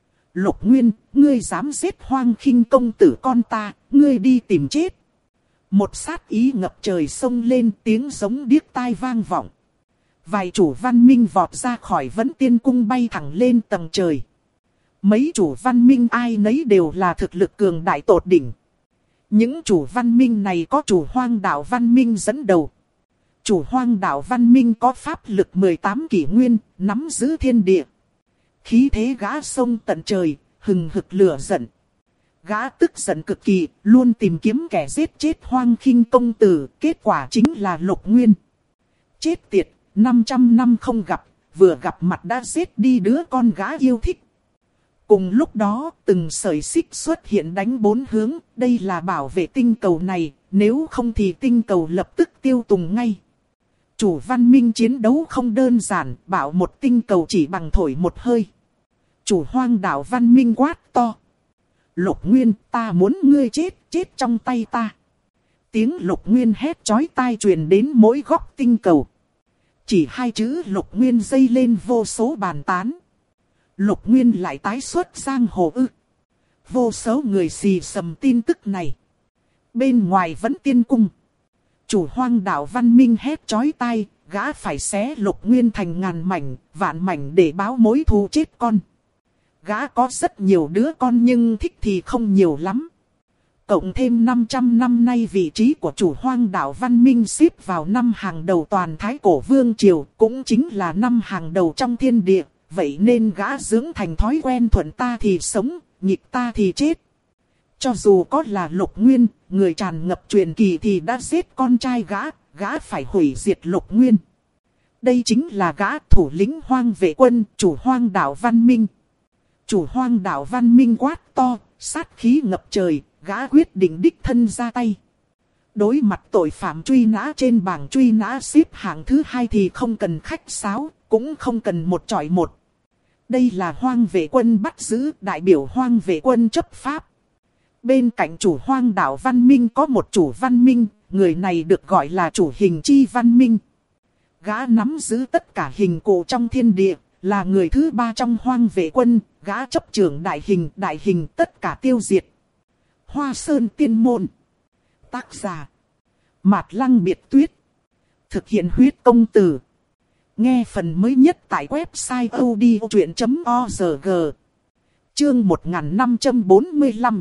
Lục Nguyên, ngươi dám giết Hoang Khinh công tử con ta, ngươi đi tìm chết. Một sát ý ngập trời xông lên, tiếng giống điếc tai vang vọng. Vài chủ văn minh vọt ra khỏi Vấn Tiên Cung bay thẳng lên tầng trời. Mấy chủ văn minh ai nấy đều là thực lực cường đại tột đỉnh. Những chủ văn minh này có chủ Hoang đạo văn minh dẫn đầu. Chủ Hoang đạo văn minh có pháp lực 18 kỷ nguyên, nắm giữ thiên địa. Khí thế gã sông tận trời, hừng hực lửa giận. Gã tức giận cực kỳ, luôn tìm kiếm kẻ giết chết Hoang Khinh công tử, kết quả chính là Lục Nguyên. Chết tiệt, 500 năm không gặp, vừa gặp mặt đã giết đi đứa con gã yêu thích. Cùng lúc đó, từng sợi xích xuất hiện đánh bốn hướng, đây là bảo vệ tinh cầu này, nếu không thì tinh cầu lập tức tiêu tùng ngay. Chủ văn minh chiến đấu không đơn giản, bảo một tinh cầu chỉ bằng thổi một hơi. Chủ Hoang đạo văn minh quát to. Lục Nguyên, ta muốn ngươi chết trong tay ta. Tiếng Lục Nguyên hét chói tai truyền đến mỗi góc tinh cầu. Chỉ hai chữ Lục Nguyên dây lên vô số bàn tán. Lục Nguyên lại tái xuất giang hồ ư. Vô số người xì xầm tin tức này. Bên ngoài Vấn Tiên Cung. Chủ Hoang đạo văn minh hét chói tai, gã phải xé Lục Nguyên thành ngàn mảnh, vạn mảnh để báo mối thù chết con. Gã có rất nhiều đứa con nhưng thích thì không nhiều lắm. Cộng thêm 500 năm nay vị trí của chủ Hoang đạo văn minh xếp vào năm hàng đầu toàn Thái Cổ Vương Triều, cũng chính là năm hàng đầu trong thiên địa. Vậy nên gã dưỡng thành thói quen thuận ta thì sống, nghịch ta thì chết. Cho dù có là Lục Nguyên, người tràn ngập truyền kỳ thì đã giết con trai gã phải hủy diệt Lục Nguyên. Đây chính là gã thủ lĩnh Hoang vệ quân, chủ Hoang đạo văn minh. Chủ Hoang đạo văn minh quát to, sát khí ngập trời, gã quyết định đích thân ra tay. Đối mặt tội phạm truy nã trên bảng truy nã xếp hạng thứ 2 thì không cần khách sáo, cũng không cần một chọi một. Đây là Hoang vệ quân bắt giữ, đại biểu Hoang vệ quân chấp pháp. Bên cạnh chủ Hoang đạo văn minh có một chủ văn minh, người này được gọi là chủ Hình Chi văn minh. Gã nắm giữ tất cả hình cụ trong thiên địa, là người thứ 3 trong Hoang vệ quân, gã chấp trưởng đại hình tất cả tiêu diệt. Hoa Sơn Tiên Môn. Tác giả Mạt Lăng Biệt Tuyết. Thực hiện huyết công từ. Nghe phần mới nhất tại website odchuyện.org. Chương 1545.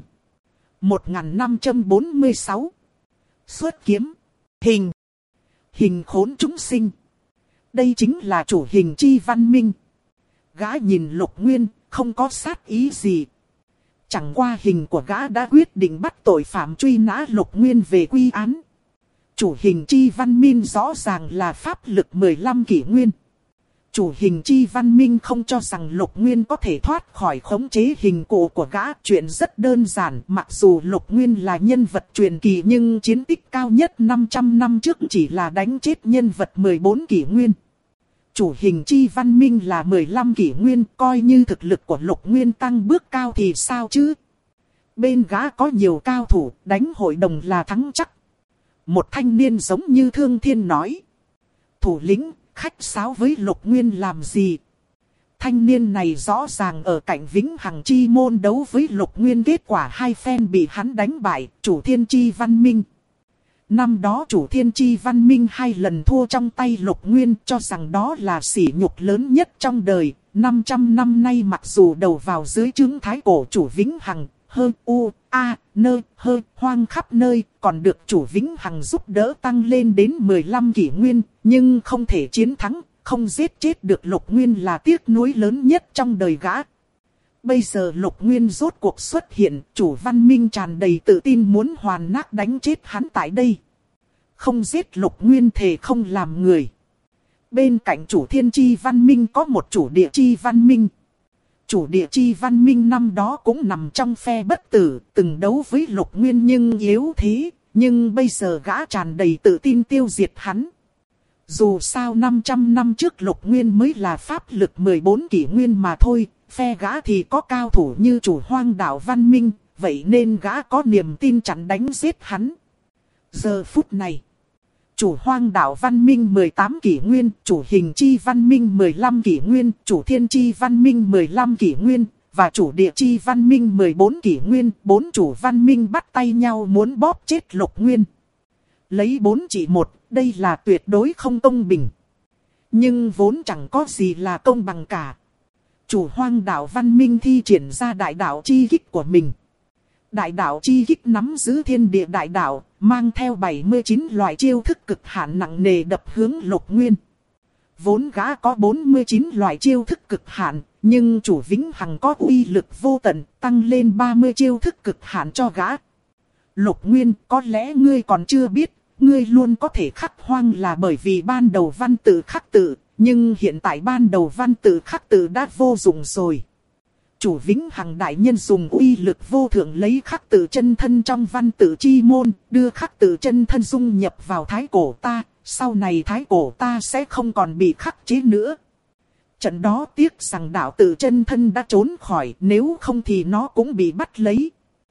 1546. Xuất kiếm. Hình khốn chúng sinh. Đây chính là chủ Hình Chi văn minh. Gã nhìn Lục Nguyên, không có sát ý gì. Chẳng qua hình của gã đã quyết định bắt tội phạm truy nã Lục Nguyên về quy án. Chủ Hình Chi văn minh rõ ràng là pháp lực 15 kỷ nguyên. Chủ Hình Chi văn minh không cho rằng Lục Nguyên có thể thoát khỏi khống chế hình cụ của gã. Chuyện rất đơn giản, mặc dù Lục Nguyên là nhân vật truyền kỳ nhưng chiến tích cao nhất 500 năm trước chỉ là đánh chết nhân vật 14 kỷ nguyên. Chủ Hình Chi văn minh là 15 kỷ nguyên, coi như thực lực của Lục Nguyên tăng bước cao thì sao chứ? Bên gã có nhiều cao thủ, đánh hội đồng là thắng chắc. Một thanh niên giống như Thương Thiên nói. Thủ lĩnh, khách sáo với Lục Nguyên làm gì? Thanh niên này rõ ràng ở cạnh Vĩnh Hằng Chi môn đấu với Lục Nguyên, kết quả hai phen bị hắn đánh bại, chủ Thiên Chi văn minh. Năm đó chủ Thiên Chi văn minh 2 lần thua trong tay Lục Nguyên, cho rằng đó là sỉ nhục lớn nhất trong đời. 500 năm nay mặc dù đầu vào dưới trướng Thái Cổ chủ Vĩnh Hằng, hoang khắp nơi, còn được chủ Vĩnh Hằng giúp đỡ tăng lên đến 15 kỷ nguyên, nhưng không thể chiến thắng, không giết chết được Lục Nguyên là tiếc nuối lớn nhất trong đời gã. Bây giờ Lục Nguyên rốt cuộc xuất hiện, chủ văn minh tràn đầy tự tin muốn hoàn nát đánh chết hắn tại đây. Không giết Lục Nguyên thề không làm người. Bên cạnh chủ Thiên Chi văn minh có một chủ Địa Chi văn minh. Chủ Địa Chi văn minh năm đó cũng nằm trong phe bất tử, từng đấu với Lục Nguyên nhưng yếu thế, nhưng bây giờ gã tràn đầy tự tin tiêu diệt hắn. Dù sao 500 năm trước Lục Nguyên mới là pháp lực 14 kỷ nguyên mà thôi, phe gã thì có cao thủ như chủ Hoang Đảo Văn Minh, vậy nên gã có niềm tin chặn đánh giết hắn. Giờ phút này, chủ Hoang Đảo Văn Minh 18 kỷ nguyên, chủ Hình Chi Văn Minh 15 kỷ nguyên, chủ Thiên Chi Văn Minh 15 kỷ nguyên, và chủ Địa Chi Văn Minh 14 kỷ nguyên, 4 chủ văn minh bắt tay nhau muốn bóp chết Lục Nguyên. Lấy 4 trị 1, đây là tuyệt đối không công bình. Nhưng vốn chẳng có gì là công bằng cả. Chủ Hoang Đảo Văn Minh thi triển ra đại đạo chi kích của mình. Đại đạo chi kích nắm giữ thiên địa đại đạo, mang theo 79 loại chiêu thức cực hạn nặng nề đập hướng Lục Nguyên. Vốn gã có 49 loại chiêu thức cực hạn, nhưng chủ Vĩnh Hằng có uy lực vô tận, tăng lên 30 chiêu thức cực hạn cho gã. Lục Nguyên, có lẽ ngươi còn chưa biết, ngươi luôn có thể khắc hoang là bởi vì ban đầu văn tự khắc tự, nhưng hiện tại ban đầu văn tự khắc tự đã vô dụng rồi. Chủ Vĩnh Hằng đại nhân dùng uy lực vô thượng lấy khắc tự chân thân trong văn tự chi môn, đưa khắc tự chân thân dung nhập vào thái cổ ta, sau này thái cổ ta sẽ không còn bị khắc chế nữa. Trận đó tiếc rằng đạo tự chân thân đã trốn khỏi, nếu không thì nó cũng bị bắt lấy.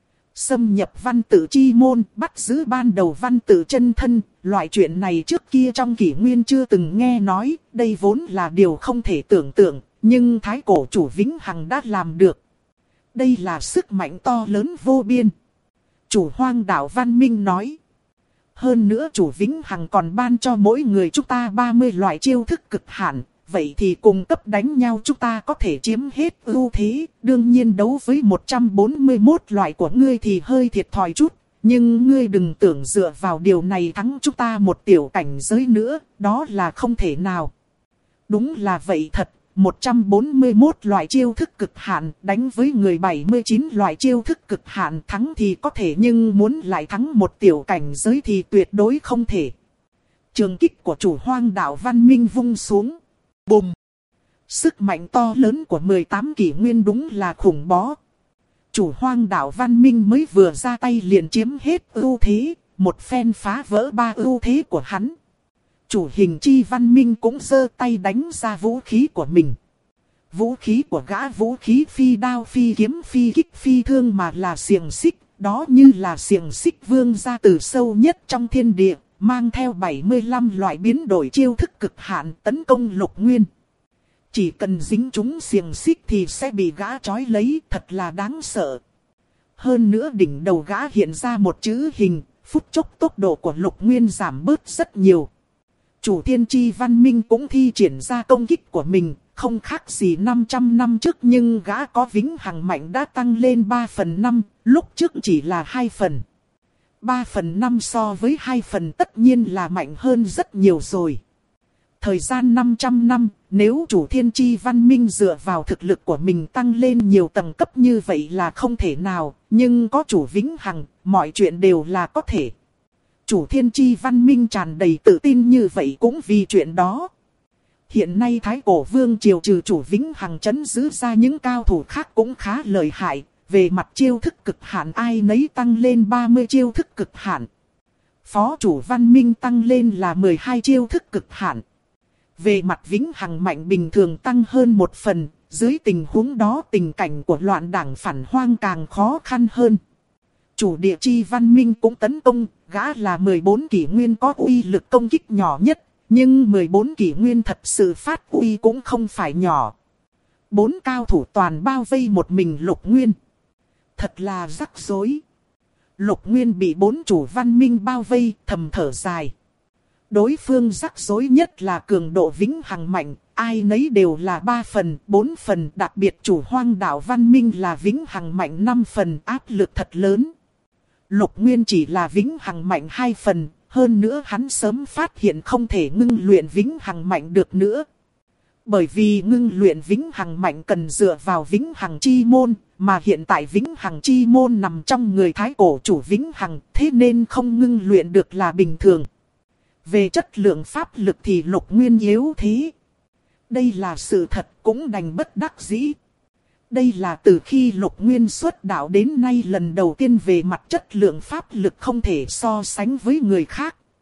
Xâm nhập văn tự chi môn, bắt giữ ban đầu văn tự chân thân, loại chuyện này trước kia trong kỷ nguyên chưa từng nghe nói, đây vốn là điều không thể tưởng tượng, nhưng thái cổ chủ Vĩnh Hằng đã làm được. Đây là sức mạnh to lớn vô biên. Chủ Hoang Đảo Văn Minh nói. Hơn nữa chủ Vĩnh Hằng còn ban cho mỗi người chúng ta 30 loại chiêu thức cực hạn. Vậy thì cùng cấp đánh nhau chúng ta có thể chiếm hết ưu thế. Đương nhiên đấu với 141 loại của ngươi thì hơi thiệt thòi chút. Nhưng ngươi đừng tưởng dựa vào điều này thắng chúng ta một tiểu cảnh giới nữa. Đó là không thể nào. Đúng là vậy thật. 141 loại chiêu thức cực hạn đánh với người 79 loại chiêu thức cực hạn thắng thì có thể, nhưng muốn lại thắng một tiểu cảnh giới thì tuyệt đối không thể. Trường kích của chủ Hoang Đảo Văn Minh vung xuống. Bùm! Sức mạnh to lớn của 18 kỷ nguyên đúng là khủng bó. Chủ Hoang Đảo Văn Minh mới vừa ra tay liền chiếm hết ưu thế, một phen phá vỡ 3 ưu thế của hắn. Chủ Hình Chi Văn Minh cũng giơ tay đánh ra vũ khí của mình. Vũ khí của gã vũ khí phi đao phi kiếm phi kích phi thương mà là xiềng xích. Đó như là xiềng xích vươn ra từ sâu nhất trong thiên địa, mang theo 75 loại biến đổi chiêu thức cực hạn tấn công Lục Nguyên. Chỉ cần dính trúng xiềng xích thì sẽ bị gã trói lấy, thật là đáng sợ. Hơn nữa đỉnh đầu gã hiện ra một chữ hình, phút chốc tốc độ của Lục Nguyên giảm bớt rất nhiều. Chủ Thiên Chi Văn Minh cũng thi triển ra công kích của mình, không khác gì 500 năm trước, nhưng gã có Vĩnh Hằng mạnh đã tăng lên 3/5, lúc trước chỉ là 2 phần. 3/5 so với 2 phần tất nhiên là mạnh hơn rất nhiều rồi. Thời gian 500 năm, nếu chủ Thiên Chi Văn Minh dựa vào thực lực của mình tăng lên nhiều tầng cấp như vậy là không thể nào, nhưng có chủ Vĩnh Hằng, mọi chuyện đều là có thể. Chủ Thiên Chi Văn Minh tràn đầy tự tin như vậy cũng vì chuyện đó. Hiện nay Thái Cổ Vương triều trừ chủ Vĩnh Hằng trấn giữ ra những cao thủ khác cũng khá lợi hại. Về mặt chiêu thức cực hạn ai nấy tăng lên 30 chiêu thức cực hạn. Phó chủ Văn Minh tăng lên là 12 chiêu thức cực hạn. Về mặt Vĩnh Hằng mạnh bình thường tăng hơn 1 phần. Dưới tình huống đó tình cảnh của loạn đảng phản hoang càng khó khăn hơn. Chủ Địa Chi Văn Minh cũng tấn công, gã là 14 kỷ nguyên có uy lực công kích nhỏ nhất, nhưng 14 kỷ nguyên thật sự phát uy cũng không phải nhỏ. 4 cao thủ toàn bao vây một mình Lục Nguyên. Thật là rắc rối. Lục Nguyên bị 4 chủ văn minh bao vây, thầm thở dài. Đối phương rắc rối nhất là cường độ Vĩnh Hằng mạnh, ai nấy đều là 3 phần, 4 phần, đặc biệt chủ Hoang Đảo Văn Minh là Vĩnh Hằng mạnh 5 phần, áp lực thật lớn. Lục Nguyên chỉ là Vĩnh Hằng mạnh 2 phần, hơn nữa hắn sớm phát hiện không thể ngưng luyện Vĩnh Hằng mạnh được nữa. Bởi vì ngưng luyện Vĩnh Hằng mạnh cần dựa vào Vĩnh Hằng chi môn, mà hiện tại Vĩnh Hằng chi môn nằm trong người Thái Cổ chủ Vĩnh Hằng, thế nên không ngưng luyện được là bình thường. Về chất lượng pháp lực thì Lục Nguyên yếu thế. Đây là sự thật cũng đành bất đắc dĩ. Đây là từ khi Lục Nguyên xuất đạo đến nay lần đầu tiên về mặt chất lượng pháp lực không thể so sánh với người khác.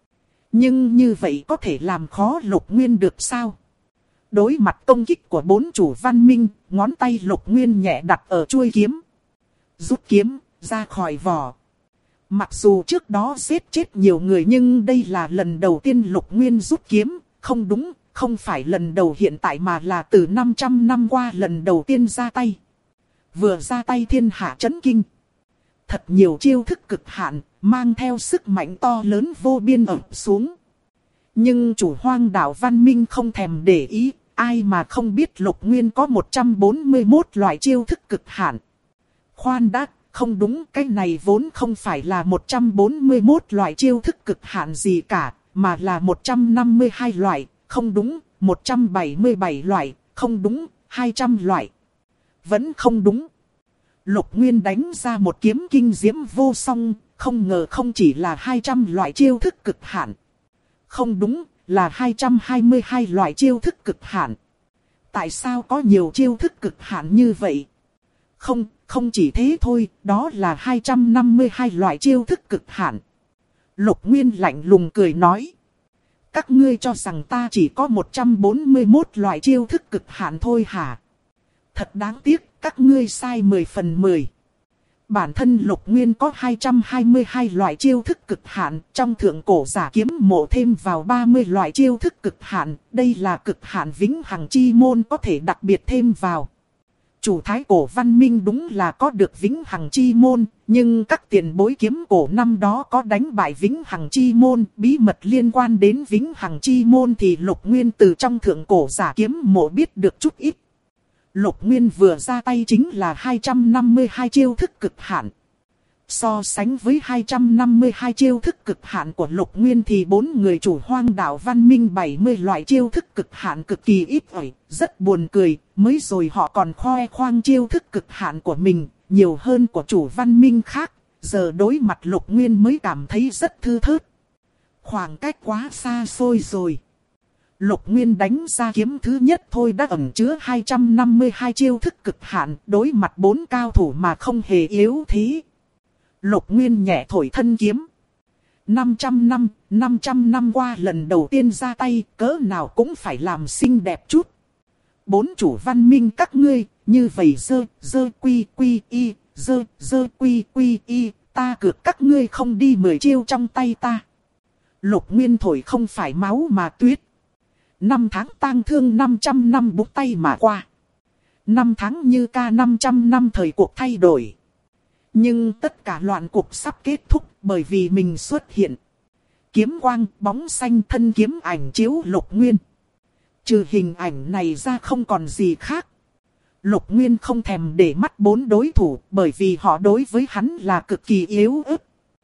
Nhưng như vậy có thể làm khó Lục Nguyên được sao? Đối mặt công kích của 4 chủ văn minh, ngón tay Lục Nguyên nhẹ đặt ở chuôi kiếm. Rút kiếm ra khỏi vỏ. Mặc dù trước đó giết chết nhiều người nhưng đây là lần đầu tiên Lục Nguyên rút kiếm. Không đúng, không phải lần đầu hiện tại mà là từ 500 năm qua lần đầu tiên ra tay. Vừa ra tay thiên hạ chấn kinh. Thật nhiều chiêu thức cực hạn, mang theo sức mạnh to lớn vô biên ập xuống. Nhưng chủ Hoang đảo văn minh không thèm để ý, ai mà không biết Lục Nguyên có 141 loại chiêu thức cực hạn. Khoan đã, không đúng, cái này vốn không phải là 141 loại chiêu thức cực hạn gì cả, mà là 152 loại, không đúng, 177 loại, không đúng, 200 loại. Vẫn không đúng. Lục Nguyên đánh ra một kiếm kinh diễm vô song, không ngờ không chỉ là 200 loại chiêu thức cực hạn. Không đúng, là 222 loại chiêu thức cực hạn. Tại sao có nhiều chiêu thức cực hạn như vậy? Không chỉ thế thôi, đó là 252 loại chiêu thức cực hạn. Lục Nguyên lạnh lùng cười nói. Các ngươi cho rằng ta chỉ có 141 loại chiêu thức cực hạn thôi hả? Thật đáng tiếc, các ngươi sai 10 phần 10. Bản thân Lục Nguyên có 222 loại chiêu thức cực hạn, trong thượng cổ giả kiếm mộ thêm vào 30 loại chiêu thức cực hạn, đây là cực hạn vĩnh hằng chi môn có thể đặc biệt thêm vào. Chủ thái cổ văn minh đúng là có được vĩnh hằng chi môn, nhưng các tiền bối kiếm cổ năm đó có đánh bại vĩnh hằng chi môn, bí mật liên quan đến vĩnh hằng chi môn thì Lục Nguyên từ trong thượng cổ giả kiếm mộ biết được chút ít. Lục Nguyên vừa ra tay chính là 252 chiêu thức cực hạn. So sánh với 252 chiêu thức cực hạn của Lục Nguyên thì 4 người chủ Hoang đảo văn minh 70 loại chiêu thức cực hạn cực kỳ ít ỏi, rất buồn cười, mới rồi họ còn khoe khoang chiêu thức cực hạn của mình, nhiều hơn của chủ văn minh khác, giờ đối mặt Lục Nguyên mới cảm thấy rất thư thớt. Khoảng cách quá xa xôi rồi. Lục Nguyên đánh ra kiếm thứ nhất thôi đã ẩn chứa 252 chiêu thức cực hạn, đối mặt 4 cao thủ mà không hề yếu thế. Lục Nguyên nhẹ thổi thân kiếm. 500 năm qua lần đầu tiên ra tay, cỡ nào cũng phải làm xinh đẹp chút. 4 chủ văn minh các ngươi, như vậy dơ quy y, ta cược các ngươi không đi 10 chiêu trong tay ta. Lục Nguyên thổi không phải máu mà tuyết. 5 tháng tang thương 500 năm búng tay mà qua. 5 tháng như ca 500 năm thời cuộc thay đổi. Nhưng tất cả loạn cuộc sắp kết thúc bởi vì mình xuất hiện. Kiếm quang, bóng xanh thân kiếm ảnh chiếu Lục Nguyên. Trừ hình ảnh này ra không còn gì khác. Lục Nguyên không thèm để mắt 4 đối thủ bởi vì họ đối với hắn là cực kỳ yếu ớt.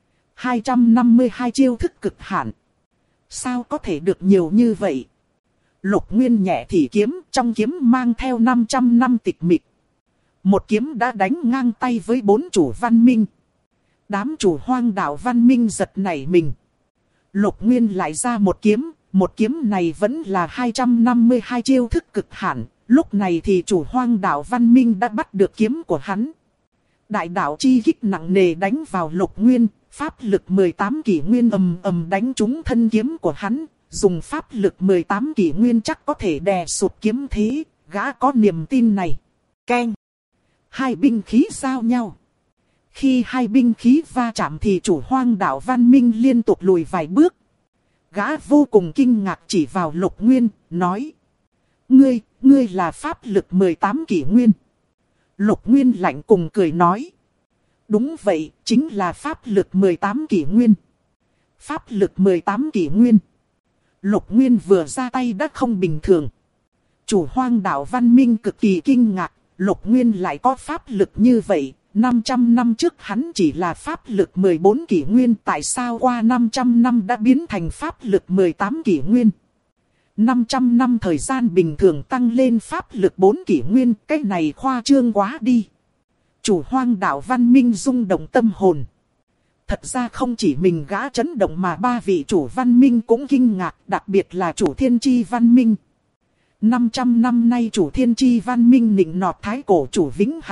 252 chiêu thức cực hạn. Sao có thể được nhiều như vậy? Lục Nguyên nhẹ thì kiếm, trong kiếm mang theo 500 năm tịch mịch. Một kiếm đã đánh ngang tay với 4 chủ văn minh. Đám chủ Hoang đảo văn minh giật nảy mình. Lục Nguyên lại ra một kiếm này vẫn là 252 chiêu thức cực hạn. Lúc này thì chủ Hoang đảo văn minh đã bắt được kiếm của hắn. Đại đạo chi kích nặng nề đánh vào Lục Nguyên, pháp lực 18 kỷ nguyên ầm ầm đánh trúng thân kiếm của hắn. Dùng pháp lực 18 kỷ nguyên chắc có thể đè sụt kiếm thế, gã có niềm tin này. Keng. Hai binh khí giao nhau. Khi hai binh khí va chạm thì chủ Hoang đảo văn minh liên tục lùi vài bước. Gã vô cùng kinh ngạc chỉ vào Lục Nguyên, nói. Ngươi là pháp lực 18 kỷ nguyên. Lục Nguyên lạnh cùng cười nói. Đúng vậy, chính là pháp lực 18 kỷ nguyên. Pháp lực 18 kỷ nguyên. Lục Nguyên vừa ra tay đã không bình thường. Chủ Hoang đảo văn minh cực kỳ kinh ngạc, Lục Nguyên lại có pháp lực như vậy. 500 năm trước hắn chỉ là pháp lực 14 kỷ nguyên, tại sao qua 500 năm đã biến thành pháp lực 18 kỷ nguyên? 500 năm thời gian bình thường tăng lên pháp lực 4 kỷ nguyên, cái này khoa trương quá đi. Chủ Hoang đảo văn minh rung động tâm hồn. Thật ra không chỉ mình gã chấn động mà 3 vị chủ văn minh cũng kinh ngạc, đặc biệt là chủ Thiên Chi văn minh. 500 năm nay chủ Thiên Chi văn minh nịnh nọt thái cổ chủ Vĩnh Hằng,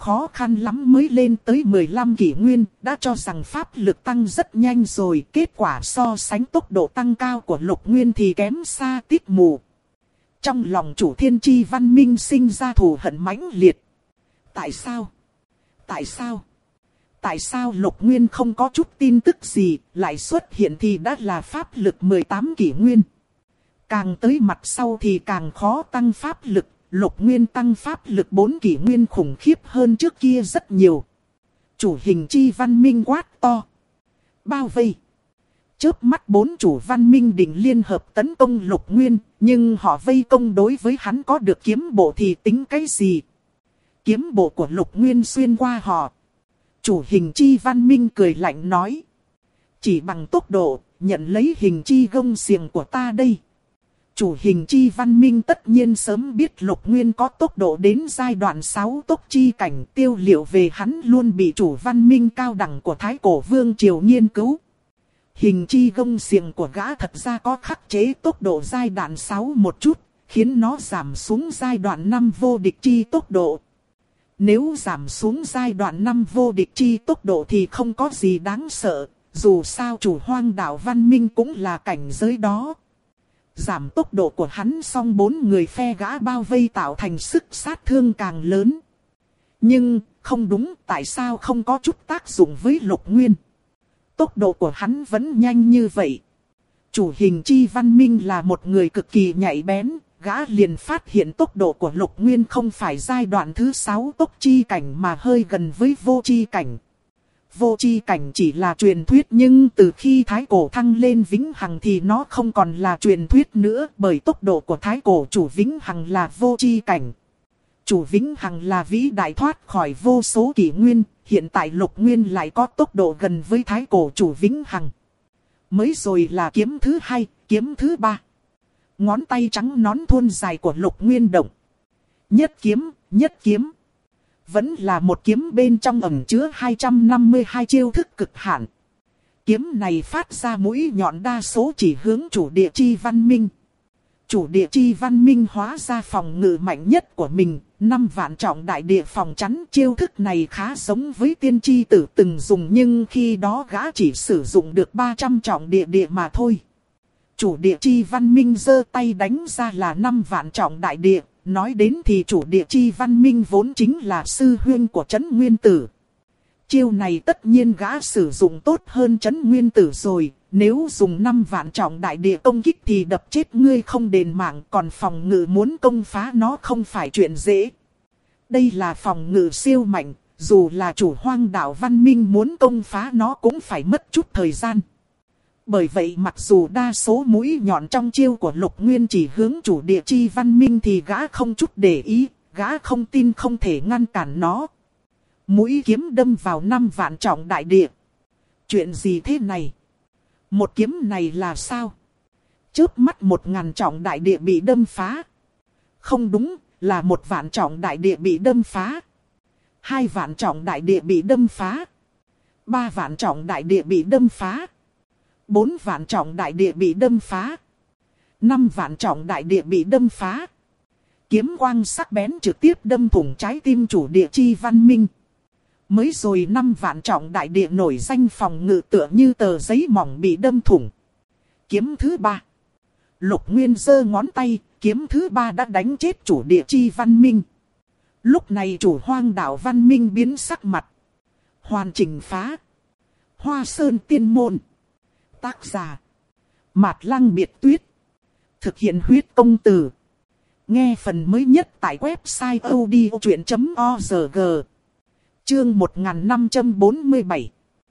khó khăn lắm mới lên tới 15 kỷ nguyên, đã cho rằng pháp lực tăng rất nhanh rồi, kết quả so sánh tốc độ tăng cao của Lục Nguyên thì kém xa tít mù. Trong lòng chủ Thiên Chi Văn Minh sinh ra thù hận mãnh liệt. Tại sao? Tại sao? Tại sao Lục Nguyên không có chút tin tức gì, lại xuất hiện thì đã là pháp lực 18 kỷ nguyên. Càng tới mặt sau thì càng khó tăng pháp lực, Lục Nguyên tăng pháp lực 4 kỷ nguyên khủng khiếp hơn trước kia rất nhiều. Chủ Hình Chi Văn Minh quát to. Bao vây. Chớp mắt 4 chủ văn minh định liên hợp tấn công Lục Nguyên, nhưng họ vây công đối với hắn có được kiếm bộ thì tính cái gì? Kiếm bộ của Lục Nguyên xuyên qua họ. Chủ Hình Chi Văn Minh cười lạnh nói. Chỉ bằng tốc độ, nhận lấy hình chi gông xiềng của ta đây. Chủ Hình Chi Văn Minh tất nhiên sớm biết Lục Nguyên có tốc độ đến giai đoạn 6 tốc chi cảnh, tiêu liệu về hắn luôn bị chủ văn minh cao đẳng của Thái Cổ Vương Triều nghiên cứu. Hình chi gông xiềng của gã thật ra có khắc chế tốc độ giai đoạn 6 một chút, khiến nó giảm xuống giai đoạn 5 vô địch chi tốc độ. Nếu giảm xuống giai đoạn 5 vô địch chi tốc độ thì không có gì đáng sợ, dù sao chủ Hoang Đảo Văn Minh cũng là cảnh giới đó. Giảm tốc độ của hắn xong 4 người phe gã bao vây tạo thành sức sát thương càng lớn. Nhưng, không đúng, tại sao không có chút tác dụng với Lục Nguyên? Tốc độ của hắn vẫn nhanh như vậy. Chủ Hình Chi Văn Minh là một người cực kỳ nhạy bén, gã liền phát hiện tốc độ của Lục Nguyên không phải giai đoạn thứ 6 tốc chi cảnh mà hơi gần với vô chi cảnh. Vô chi cảnh chỉ là truyền thuyết nhưng từ khi Thái Cổ thăng lên Vĩnh Hằng thì nó không còn là truyền thuyết nữa, bởi tốc độ của Thái Cổ chủ Vĩnh Hằng là vô chi cảnh. Chủ Vĩnh Hằng là vĩ đại thoát khỏi vô số kỷ nguyên, hiện tại Lục Nguyên lại có tốc độ gần với Thái Cổ chủ Vĩnh Hằng. Mới rồi là kiếm thứ 2, kiếm thứ 3. Ngón tay trắng nón thuôn dài của Lục Nguyên động. Nhất kiếm, nhất kiếm. Vẫn là một kiếm bên trong ẩn chứa 252 chiêu thức cực hạn. Kiếm này phát ra mũi nhọn đa số chỉ hướng chủ Địa Chi Văn Minh. Chủ Địa Chi Văn Minh hóa ra phòng ngự mạnh nhất của mình, 5 vạn trọng đại địa phòng chắn. Chiêu thức này khá giống với Tiên Chi Tử từng dùng nhưng khi đó gã chỉ sử dụng được 300 trọng địa mà thôi. Chủ Địa Chi Văn Minh giơ tay đánh ra là 5 vạn trọng đại địa. Nói đến thì chủ Địa Chi Văn Minh vốn chính là sư huynh của Trấn Nguyên Tử. Chiêu này tất nhiên gã sử dụng tốt hơn Trấn Nguyên Tử rồi. Nếu dùng 5 vạn trọng đại địa công kích thì đập chết ngươi không đền mạng. Còn phòng ngự muốn công phá nó không phải chuyện dễ. Đây là phòng ngự siêu mạnh. Dù là chủ Hoang Đảo Văn Minh muốn công phá nó cũng phải mất chút thời gian. Bởi vậy mặc dù đa số mũi nhọn trong chiêu của Lục Nguyên chỉ hướng chủ Địa Chi Văn Minh thì gã không chút để ý, gã không tin không thể ngăn cản nó. Mũi kiếm đâm vào 5 vạn trọng đại địa. Chuyện gì thế này? Một kiếm này là sao? Chớp mắt 1000 trọng đại địa bị đâm phá. Không đúng, là 1 vạn trọng đại địa bị đâm phá. 2 vạn trọng đại địa bị đâm phá. 3 vạn trọng đại địa bị đâm phá. 4 vạn trọng đại địa bị đâm phá. 5 vạn trọng đại địa bị đâm phá. Kiếm quang sắc bén trực tiếp đâm thủng trái tim chủ Địa Chi Văn Minh. Mới rồi 5 vạn trọng đại địa nổi danh phòng ngự tựa như tờ giấy mỏng bị đâm thủng. Kiếm thứ 3. Lục Nguyên giơ ngón tay, kiếm thứ 3 đã đánh chết chủ Địa Chi Văn Minh. Lúc này chủ Hoang Đảo Văn Minh biến sắc mặt. Hoàn chỉnh phá. Hoa Sơn Tiên Môn. Tác giả. Mạt Lăng Biệt Tuyết. Thực hiện huyết công từ. Nghe phần mới nhất tại website odchuyện.org. Chương 1547.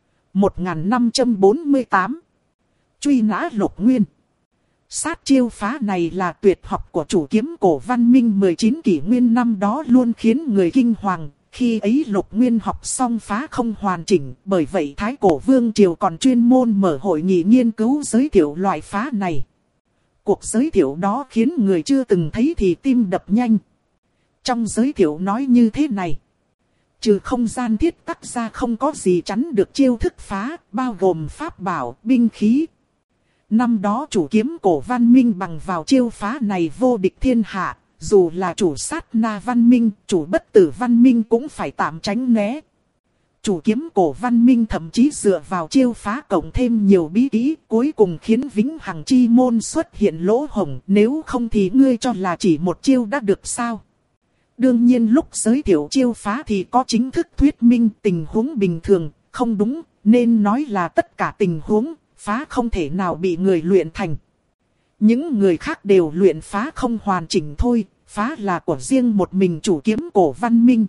1548. Truy nã Lục Nguyên. Sát chiêu phá này là tuyệt học của chủ kiếm cổ Văn Minh 19 kỷ nguyên năm đó luôn khiến người kinh hoàng. Khi ấy Lục Nguyên học xong phá không hoàn chỉnh, bởi vậy Thái Cổ Vương Triều còn chuyên môn mở hội nghị nghiên cứu giới thiệu loại phá này. Cuộc giới thiệu đó khiến người chưa từng thấy thì tim đập nhanh. Trong giới thiệu nói như thế này. Trừ không gian thiết tắc ra không có gì chắn được chiêu thức phá, bao gồm pháp bảo, binh khí. Năm đó chủ kiếm cổ Văn Minh bằng vào chiêu phá này vô địch thiên hạ. dù là chủ sát na văn minh, chủ bất tử văn minh cũng phải tạm tránh né. Chủ kiếm cổ văn minh thậm chí dựa vào chiêu phá cộng thêm nhiều bí kỹ, cuối cùng khiến vĩnh hằng chi môn xuất hiện lỗ hổng, nếu không thì ngươi cho là chỉ một chiêu đã được sao? Đương nhiên lúc giới thiệu chiêu phá thì có chính thức thuyết minh tình huống bình thường, không đúng, nên nói là tất cả tình huống, phá không thể nào bị người luyện thành. Những người khác đều luyện phá không hoàn chỉnh thôi, phá là của riêng một mình chủ kiếm cổ văn minh.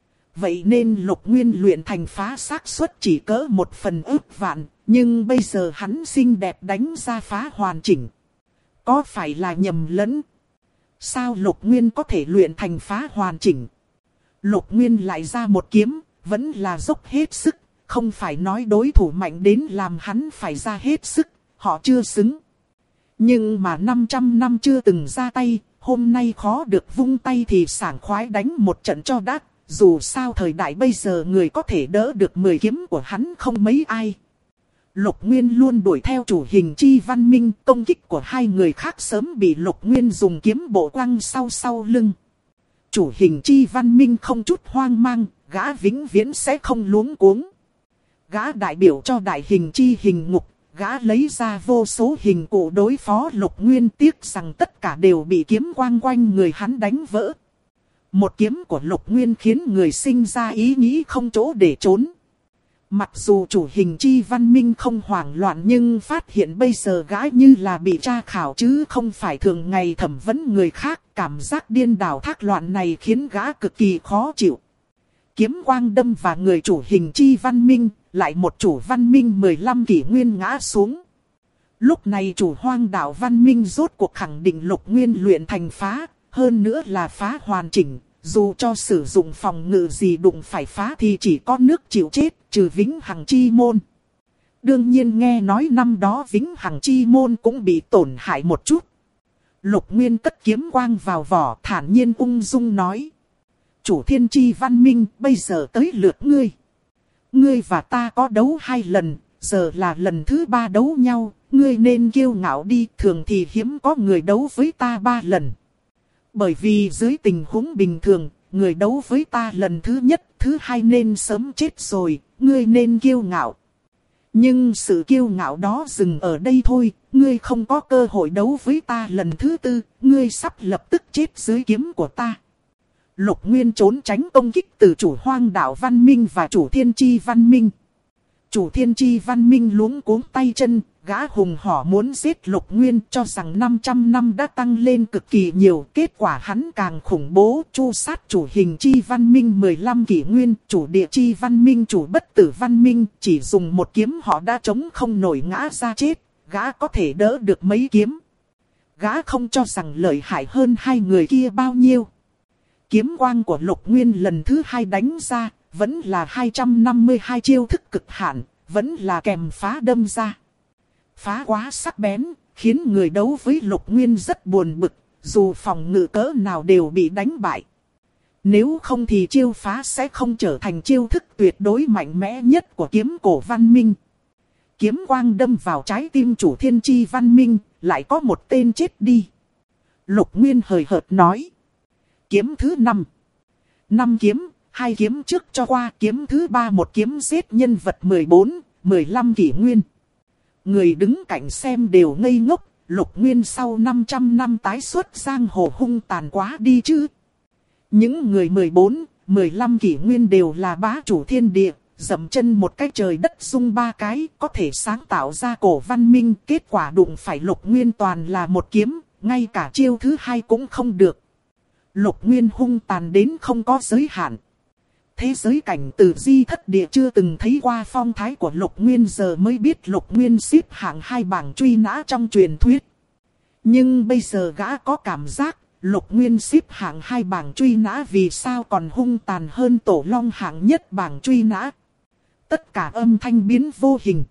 Vậy nên Lục Nguyên luyện thành phá xác suất chỉ cỡ 1/ức vạn, nhưng bây giờ hắn xinh đẹp đánh ra phá hoàn chỉnh. Có phải là nhầm lẫn? Sao Lục Nguyên có thể luyện thành phá hoàn chỉnh? Lục Nguyên lại ra một kiếm, vẫn là dốc hết sức, không phải nói đối thủ mạnh đến làm hắn phải ra hết sức, họ chưa xứng. Nhưng mà 500 năm chưa từng ra tay, hôm nay khó được vung tay thì sảng khoái đánh một trận cho đắt. Dù sao thời đại bây giờ người có thể đỡ được 10 kiếm của hắn không mấy ai. Lục Nguyên luôn đuổi theo chủ hình chi văn minh, công kích của hai người khác sớm bị Lục Nguyên dùng kiếm bộ quăng sau lưng. Chủ hình chi văn minh không chút hoang mang, gã vĩnh viễn sẽ không luống cuống. Gã đại biểu cho đại hình chi hình ngục, gã lấy ra vô số hình cụ đối phó Lục Nguyên, tiếc rằng tất cả đều bị kiếm quang quanh người hắn đánh vỡ. Một kiếm của Lục Nguyên khiến người sinh ra ý nghĩ không chỗ để trốn. Mặc dù chủ hình chi văn minh không hoảng loạn nhưng phát hiện bây giờ gã như là bị tra khảo chứ không phải thường ngày thẩm vấn người khác. Cảm giác điên đảo thác loạn này khiến gã cực kỳ khó chịu. Kiếm quang đâm vào người chủ hình chi văn minh, lại một chủ văn minh 15 kỷ nguyên ngã xuống. Lúc này chủ hoang đảo văn minh rốt cuộc khẳng định Lục Nguyên luyện thành phá. Hơn nữa là phá hoàn chỉnh, dù cho sử dụng phòng ngự gì đụng phải phá thì chỉ có nước chịu chết, trừ vĩnh hằng chi môn. Đương nhiên nghe nói năm đó vĩnh hằng chi môn cũng bị tổn hại một chút. Lục Nguyên cất kiếm quang vào vỏ, thản nhiên ung dung nói. Chủ thiên chi văn minh, bây giờ tới lượt ngươi. Ngươi và ta có đấu 2 lần, giờ là lần thứ 3 đấu nhau, ngươi nên kiêu ngạo đi, thường thì hiếm có người đấu với ta 3 lần. Bởi vì dưới tình huống bình thường, người đấu với ta lần thứ nhất, thứ hai nên sớm chết rồi, ngươi nên kiêu ngạo. Nhưng sự kiêu ngạo đó dừng ở đây thôi, ngươi không có cơ hội đấu với ta lần thứ tư, ngươi sắp lập tức chết dưới kiếm của ta. Lục Nguyên trốn tránh công kích từ chủ hoang đảo văn minh và chủ thiên chi văn minh. Chủ thiên chi văn minh luống cuống tay chân, gã hùng hổ muốn giết Lục Nguyên, cho rằng 500 năm đã tăng lên cực kỳ nhiều. Kết quả hắn càng khủng bố, chu sát chủ hình chi văn minh 15 kỷ nguyên, chủ địa chi văn minh, chủ bất tử văn minh. Chỉ dùng một kiếm họ đã chống không nổi ngã ra chết, gã có thể đỡ được mấy kiếm. Gã không cho rằng lợi hại hơn hai người kia bao nhiêu. Kiếm quang của Lục Nguyên lần thứ 2 đánh ra, vẫn là 252 chiêu thức cực hạn, vẫn là kèm phá đâm ra. Phá quá sắc bén, khiến người đấu với Lục Nguyên rất buồn bực, dù phòng ngự cỡ nào đều bị đánh bại. Nếu không thì chiêu phá sẽ không trở thành chiêu thức tuyệt đối mạnh mẽ nhất của kiếm cổ văn minh. Kiếm quang đâm vào trái tim chủ thiên chi văn minh, lại có một tên chết đi. Lục Nguyên hời hợt nói. Kiếm thứ 5. 5 kiếm, 2 kiếm trước cho qua, kiếm thứ 3 một kiếm giết nhân vật 14, 15 kỷ nguyên. Người đứng cạnh xem đều ngây ngốc, Lục Nguyên sau 500 năm tái xuất giang hồ hung tàn quá đi chứ. Những người 14, 15 kỷ nguyên đều là bá chủ thiên địa, dậm chân một cái trời đất rung 3 cái, có thể sáng tạo ra cổ văn minh. Kết quả đụng phải Lục Nguyên toàn là một kiếm, ngay cả chiêu thứ 2 cũng không được. Lục Nguyên hung tàn đến không có giới hạn. Thế giới cảnh từ di thất địa chưa từng thấy qua phong thái của Lục Nguyên, giờ mới biết Lục Nguyên xếp hạng 2 bảng truy nã trong truyền thuyết. Nhưng bây giờ gã có cảm giác, Lục Nguyên xếp hạng 2 bảng truy nã vì sao còn hung tàn hơn Tổ Long hạng nhất bảng truy nã. Tất cả âm thanh biến vô hình.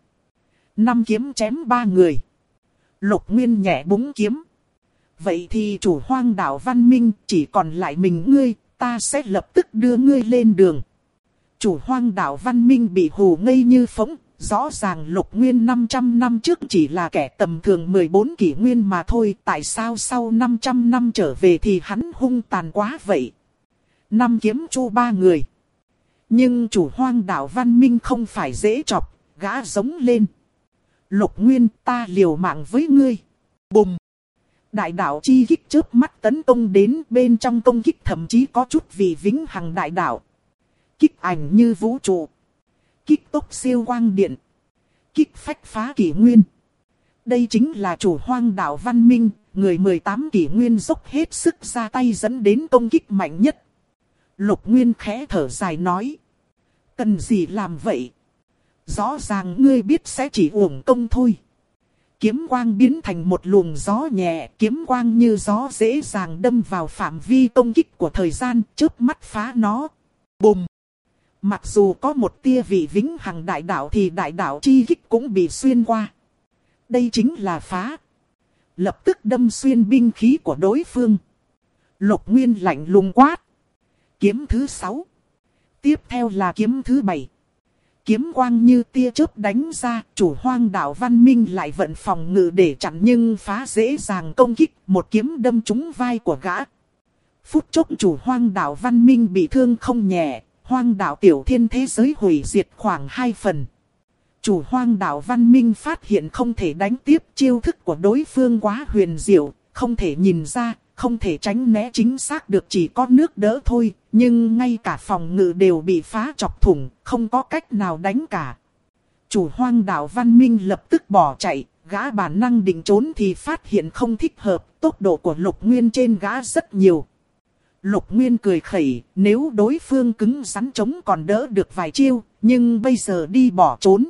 5 kiếm chém 3 người. Lục Nguyên nhẹ búng kiếm. Vậy thì chủ hoang đảo văn minh chỉ còn lại mình ngươi, ta sẽ lập tức đưa ngươi lên đường. Chủ hoang đảo văn minh bị hù ngây như phỗng, Rõ ràng Lục Nguyên 500 năm trước chỉ là kẻ tầm thường 14 kỷ nguyên mà thôi. Tại sao sau 500 năm trở về thì hắn hung tàn quá vậy? Năm kiếm chu 3 người. Nhưng chủ Hoang Đảo Văn Minh không phải dễ chọc, gã giống lên. Lục Nguyên, ta liều mạng với ngươi. Bùm! Đại đạo chi kích chớp mắt tấn công đến, bên trong công kích thậm chí có chút vì vĩnh hằng đại đạo. Kích ảnh như vũ trụ. Kích tốc siêu quang điện. Kích phách phá kỷ nguyên. Đây chính là chủ Hoang Đảo Văn Minh, người 18 kỷ nguyên dốc hết sức ra tay dẫn đến công kích mạnh nhất. Lục Nguyên khẽ thở dài nói. Cần gì làm vậy? Rõ ràng ngươi biết sẽ chỉ uổng công thôi. Kiếm quang biến thành một luồng gió nhẹ, kiếm quang như gió dễ dàng đâm vào phạm vi công kích của thời gian, chớp mắt phá nó. Bùm! Mặc dù có một tia vị vĩnh hằng đại đạo thì đại đạo chi kích cũng bị xuyên qua. Đây chính là phá. Lập tức đâm xuyên binh khí của đối phương. Lục Nguyên lạnh lùng quát. Kiếm thứ 6. Tiếp theo là kiếm thứ 7. Kiếm quang như tia chớp đánh ra, chủ Hoang Đảo Văn Minh lại vận phòng ngự để chặn nhưng phá dễ dàng công kích, một kiếm đâm trúng vai của gã. Phút chốc chủ Hoang Đảo Văn Minh bị thương không nhẹ, Hoang Đảo Tiểu Thiên thế giới hủy diệt khoảng 2 phần. Chủ Hoang Đảo Văn Minh phát hiện không thể đánh tiếp, chiêu thức của đối phương quá huyền diệu, không thể nhìn ra, không thể tránh né chính xác được, chỉ có nước đỡ thôi, nhưng ngay cả phòng ngự đều bị phá chọc thủng, không có cách nào đánh cả. Chủ Hoang Đảo Văn Minh lập tức bỏ chạy, gã bản năng định trốn thì phát hiện không thích hợp, tốc độ của Lục Nguyên trên gã rất nhiều. Lục Nguyên cười khẩy, nếu đối phương cứng rắn chống còn đỡ được vài chiêu, nhưng bây giờ đi bỏ trốn.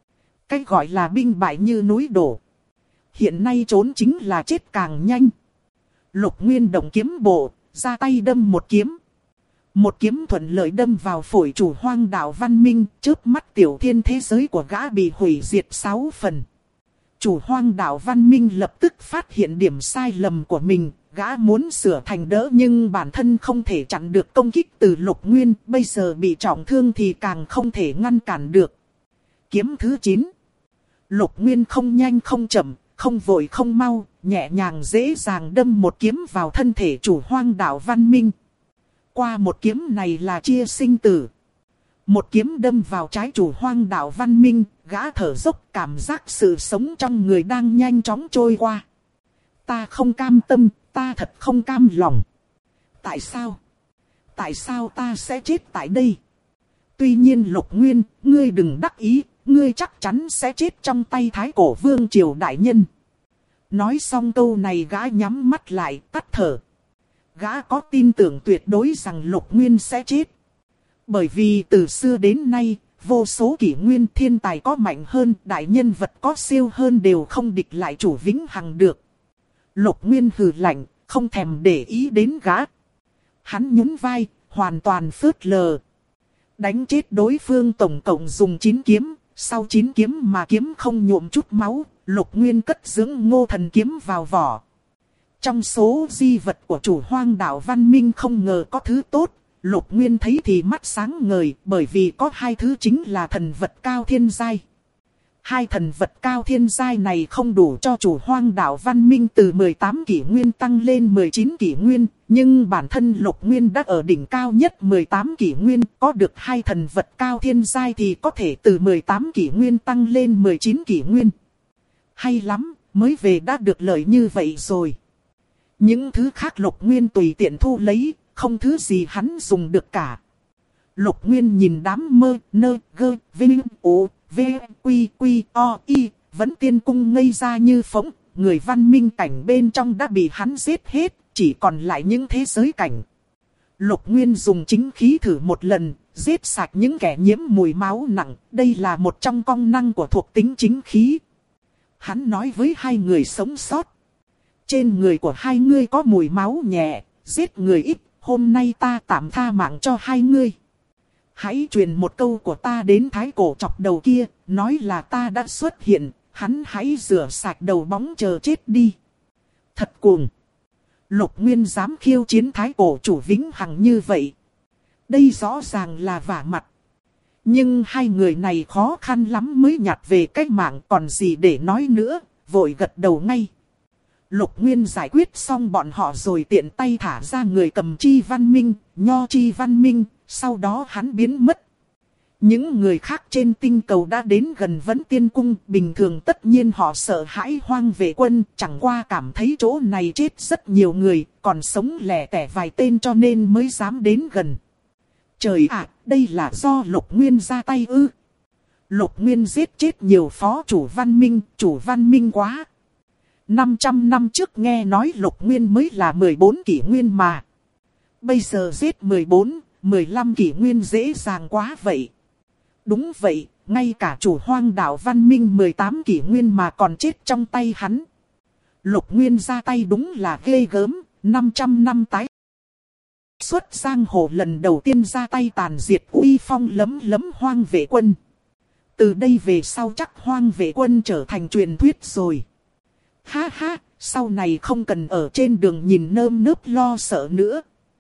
Cái gọi là binh bại như núi đổ. Hiện nay trốn chính là chết càng nhanh. Lục Nguyên động kiếm bộ, ra tay đâm một kiếm. Một kiếm thuận lợi đâm vào phổi chủ Hoang Đảo Văn Minh, chớp mắt Tiểu Thiên thế giới của gã bị hủy diệt 6 phần. Chủ Hoang Đảo Văn Minh lập tức phát hiện điểm sai lầm của mình, gã muốn sửa thành đỡ nhưng bản thân không thể chặn được công kích từ Lục Nguyên, bây giờ bị trọng thương thì càng không thể ngăn cản được. Kiếm thứ 9. Lục Nguyên không nhanh không chậm, không vội không mau, nhẹ nhàng dễ dàng đâm một kiếm vào thân thể chủ Hoang Đảo Văn Minh. Qua một kiếm này là chia sinh tử. Một kiếm đâm vào trái chủ Hoang Đảo Văn Minh, gã thở dốc, cảm giác sự sống trong người đang nhanh chóng trôi qua. Ta không cam tâm, ta thật không cam lòng. Tại sao? Tại sao ta sẽ chết tại đây? Tuy nhiên Lục Nguyên, ngươi đừng đắc ý, ngươi chắc chắn sẽ chết trong tay Thái Cổ Vương Triều đại nhân. Nói xong câu này gã nhắm mắt lại, tắt thở. Gã có tin tưởng tuyệt đối rằng Lục Nguyên sẽ chết. Bởi vì từ xưa đến nay, vô số kỷ nguyên thiên tài có mạnh hơn, đại nhân vật có siêu hơn đều không địch lại chủ vĩnh hằng được. Lục Nguyên hừ lạnh, không thèm để ý đến gã. Hắn nhún vai, hoàn toàn phớt lờ. Đánh chết đối phương tổng cộng dùng 9 kiếm, sau 9 kiếm mà kiếm không nhuộm chút máu, Lục Nguyên cất dưỡng Ngô Thần kiếm vào vỏ. Trong số di vật của chủ Hoang Đảo Văn Minh không ngờ có thứ tốt, Lục Nguyên thấy thì mắt sáng ngời, bởi vì có 2 thứ chính là thần vật cao thiên giai. 2 thần vật cao thiên giai này không đủ cho chủ Hoang Đảo Văn Minh từ 18 kỷ nguyên tăng lên 19 kỷ nguyên, nhưng bản thân Lục Nguyên đã ở đỉnh cao nhất 18 kỷ nguyên, có được 2 thần vật cao thiên giai thì có thể từ 18 kỷ nguyên tăng lên 19 kỷ nguyên. Hay lắm, mới về đã được lợi như vậy rồi. Những thứ khác Lục Nguyên tùy tiện thu lấy, không thứ gì hắn dùng được cả. Lục Nguyên nhìn đám mơ, nơ, gơ, vinh, ố, v, quy, quy, o, y, vẫn tiên cung ngây ra như phỗng. Người văn minh cảnh bên trong đã bị hắn giết hết, chỉ còn lại những thế giới cảnh. Lục Nguyên dùng chính khí thử một lần, giết sạch những kẻ nhiễm mùi máu nặng. Đây là một trong công năng của thuộc tính chính khí. Hắn nói với 2 người sống sót. Trên người của 2 ngươi có mùi máu nhẹ, giết người ít, hôm nay ta tạm tha mạng cho 2 ngươi. Hãy truyền một câu của ta đến Thái Cổ chọc đầu kia, nói là ta đã xuất hiện, hắn hãy rửa sạch đầu bóng chờ chết đi. Thật cuồng. Lục Nguyên dám khiêu chiến Thái Cổ chủ vĩnh hằng như vậy. Đây rõ ràng là vả mặt. Nhưng hai người này khó khăn lắm mới nhặt về cái mạng, còn gì để nói nữa, vội gật đầu ngay. Lục Nguyên giải quyết xong bọn họ rồi tiện tay thả ra người cầm Chi Văn Minh, Nho Chi Văn Minh, sau đó hắn biến mất. Những người khác trên tinh cầu đã đến gần Vấn Tiên Cung, bình thường tất nhiên họ sợ hãi Hoang Vệ Quân, chẳng qua cảm thấy chỗ này chết rất nhiều người, còn sống lẻ tẻ vài tên cho nên mới dám đến gần. Trời ạ, đây là do Lục Nguyên ra tay ư? Lục Nguyên giết chết nhiều phó chủ văn minh quá. 500 năm trước nghe nói Lục Nguyên mới là 14 kỷ nguyên mà. Bây giờ giết 14, 15 kỷ nguyên dễ dàng quá vậy. Đúng vậy, ngay cả chủ Hoang Đạo văn minh 18 kỷ nguyên mà còn chết trong tay hắn. Lục Nguyên ra tay đúng là ghê gớm, 500 năm tái xuất giang hồ lần đầu tiên ra tay tàn diệt uy phong lấm lấm Hoang Vệ Quân. Từ đây về sau chắc Hoang Vệ Quân trở thành truyền thuyết rồi. Ha ha, sau này không cần ở trên đường nhìn nơm nớp lo sợ nữa.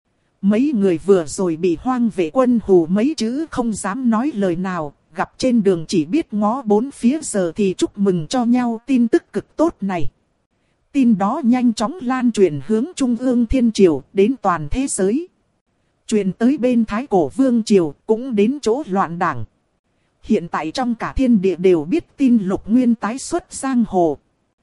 Mấy người vừa rồi bị Hoang Vệ Quân hù mấy chữ không dám nói lời nào, gặp trên đường chỉ biết ngó bốn phía giờ thì chúc mừng cho nhau tin tức cực tốt này. Tin đó nhanh chóng lan truyền hướng Trung ương Thiên Triều đến toàn thế giới. Truyền tới bên Thái Cổ Vương Triều cũng đến chỗ Loạn Đảng. Hiện tại trong cả thiên địa đều biết tin Lục Nguyên tái xuất giang hồ.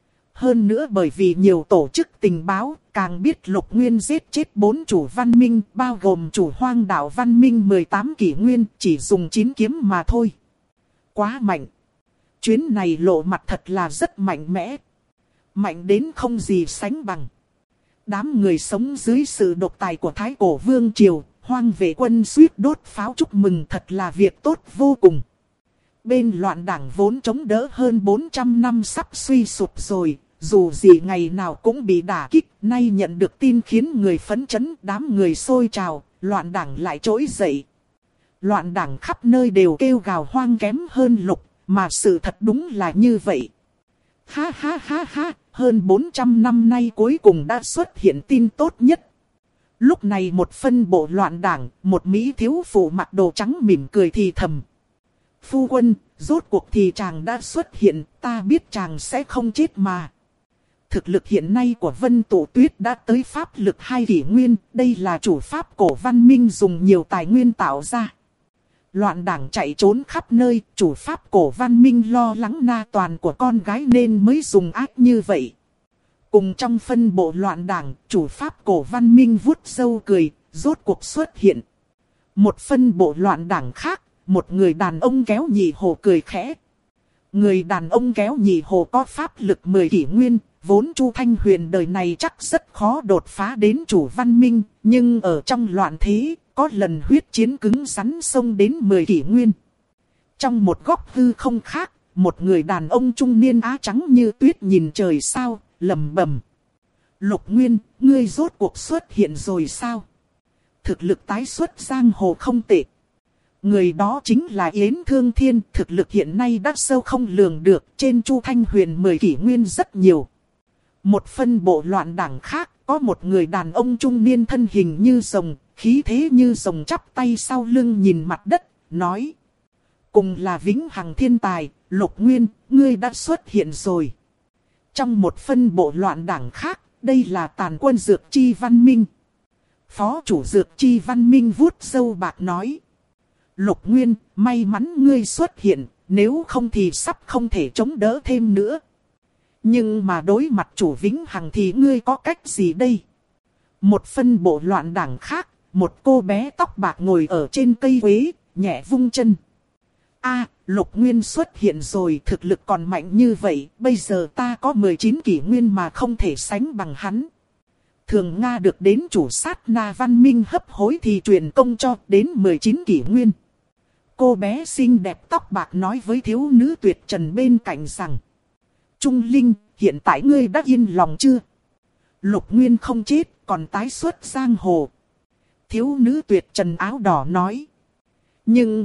Hơn nữa bởi vì nhiều tổ chức tình báo, càng biết Lục Nguyên giết chết 4 chủ văn minh, bao gồm chủ Hoang Đạo văn minh 18 kỷ nguyên, chỉ dùng 9 kiếm mà thôi. Quá mạnh. Chuyến này lộ mặt thật là rất mạnh mẽ. Mạnh đến không gì sánh bằng. Đám người sống dưới sự độc tài của Thái Cổ Vương Triều, Hoang Vệ Quân suýt đốt pháo chúc mừng thật là việc tốt vô cùng. Bên Loạn Đảng vốn chống đỡ hơn 400 năm sắp suy sụp rồi, dù gì ngày nào cũng bị đả kích, nay nhận được tin khiến người phấn chấn, đám người sôi trào, Loạn Đảng lại trỗi dậy. Loạn Đảng khắp nơi đều kêu gào Hoang kém hơn Lục, mà sự thật đúng là như vậy. Ha ha ha ha, hơn 400 năm nay cuối cùng đã xuất hiện tin tốt nhất. Lúc này một phân bộ Loạn Đảng, một Mỹ thiếu phụ mặc đồ trắng mỉm cười thì thầm. Phu quân, rốt cuộc thì chàng đã xuất hiện, ta biết chàng sẽ không chết mà. Thực lực hiện nay của Vân Tụ Tuyết đã tới pháp lực 2 kỷ nguyên, đây là chủ pháp cổ văn minh dùng nhiều tài nguyên tạo ra. Loạn Đảng chạy trốn khắp nơi, chủ pháp cổ văn minh lo lắng na toàn của con gái nên mới dùng ác như vậy. Cùng trong phân bộ Loạn Đảng, chủ pháp cổ văn minh vuốt râu cười, rốt cuộc xuất hiện. Một phân bộ Loạn Đảng khác, một người đàn ông kéo nhị hồ cười khẽ. Người đàn ông kéo nhị hồ có pháp lực 10 kỷ nguyên, vốn Chu Thanh Huyền đời này chắc rất khó đột phá đến chủ văn minh, nhưng ở trong loạn thế, có lần huyết chiến cứng rắn xông đến 10 kỷ nguyên. Trong một góc hư không khác, một người đàn ông trung niên á trắng như tuyết nhìn trời sao, lẩm bẩm. Lục Nguyên, ngươi rốt cuộc xuất hiện rồi sao? Thực lực tái xuất giang hồ không tệ. Người đó chính là Yến Thương Thiên, thực lực hiện nay đã sâu không lường được, trên Chu Thanh Huyền 10 kỷ nguyên rất nhiều. Một phân bộ Loạn Đảng khác, có một người đàn ông trung niên thân hình như rồng, khí thế như rồng chắp tay sau lưng nhìn mặt đất, nói. Cùng là vĩnh hằng thiên tài, Lục Nguyên, ngươi đã xuất hiện rồi. Trong một phân bộ Loạn Đảng khác, đây là Tàn Quân Dược Chi Văn Minh. Phó chủ Dược Chi Văn Minh vuốt râu bạc nói. Lục Nguyên, may mắn ngươi xuất hiện, nếu không thì sắp không thể chống đỡ thêm nữa. Nhưng mà đối mặt chủ vĩnh hằng thì ngươi có cách gì đây? Một phân bộ Loạn Đảng khác, một cô bé tóc bạc ngồi ở trên cây quế, nhẹ vung chân. A, Lục Nguyên xuất hiện rồi, thực lực còn mạnh như vậy, bây giờ ta có 19 kỷ nguyên mà không thể sánh bằng hắn. Thường Nga được đến chủ sát na văn minh hấp hối thì truyền công cho đến 19 kỷ nguyên. Cô bé xinh đẹp tóc bạc nói với thiếu nữ tuyệt trần bên cạnh rằng. Trung Linh, hiện tại ngươi đã yên lòng chưa? Lục Nguyên không chết, còn tái xuất giang hồ. Thiếu nữ tuyệt trần áo đỏ nói. Nhưng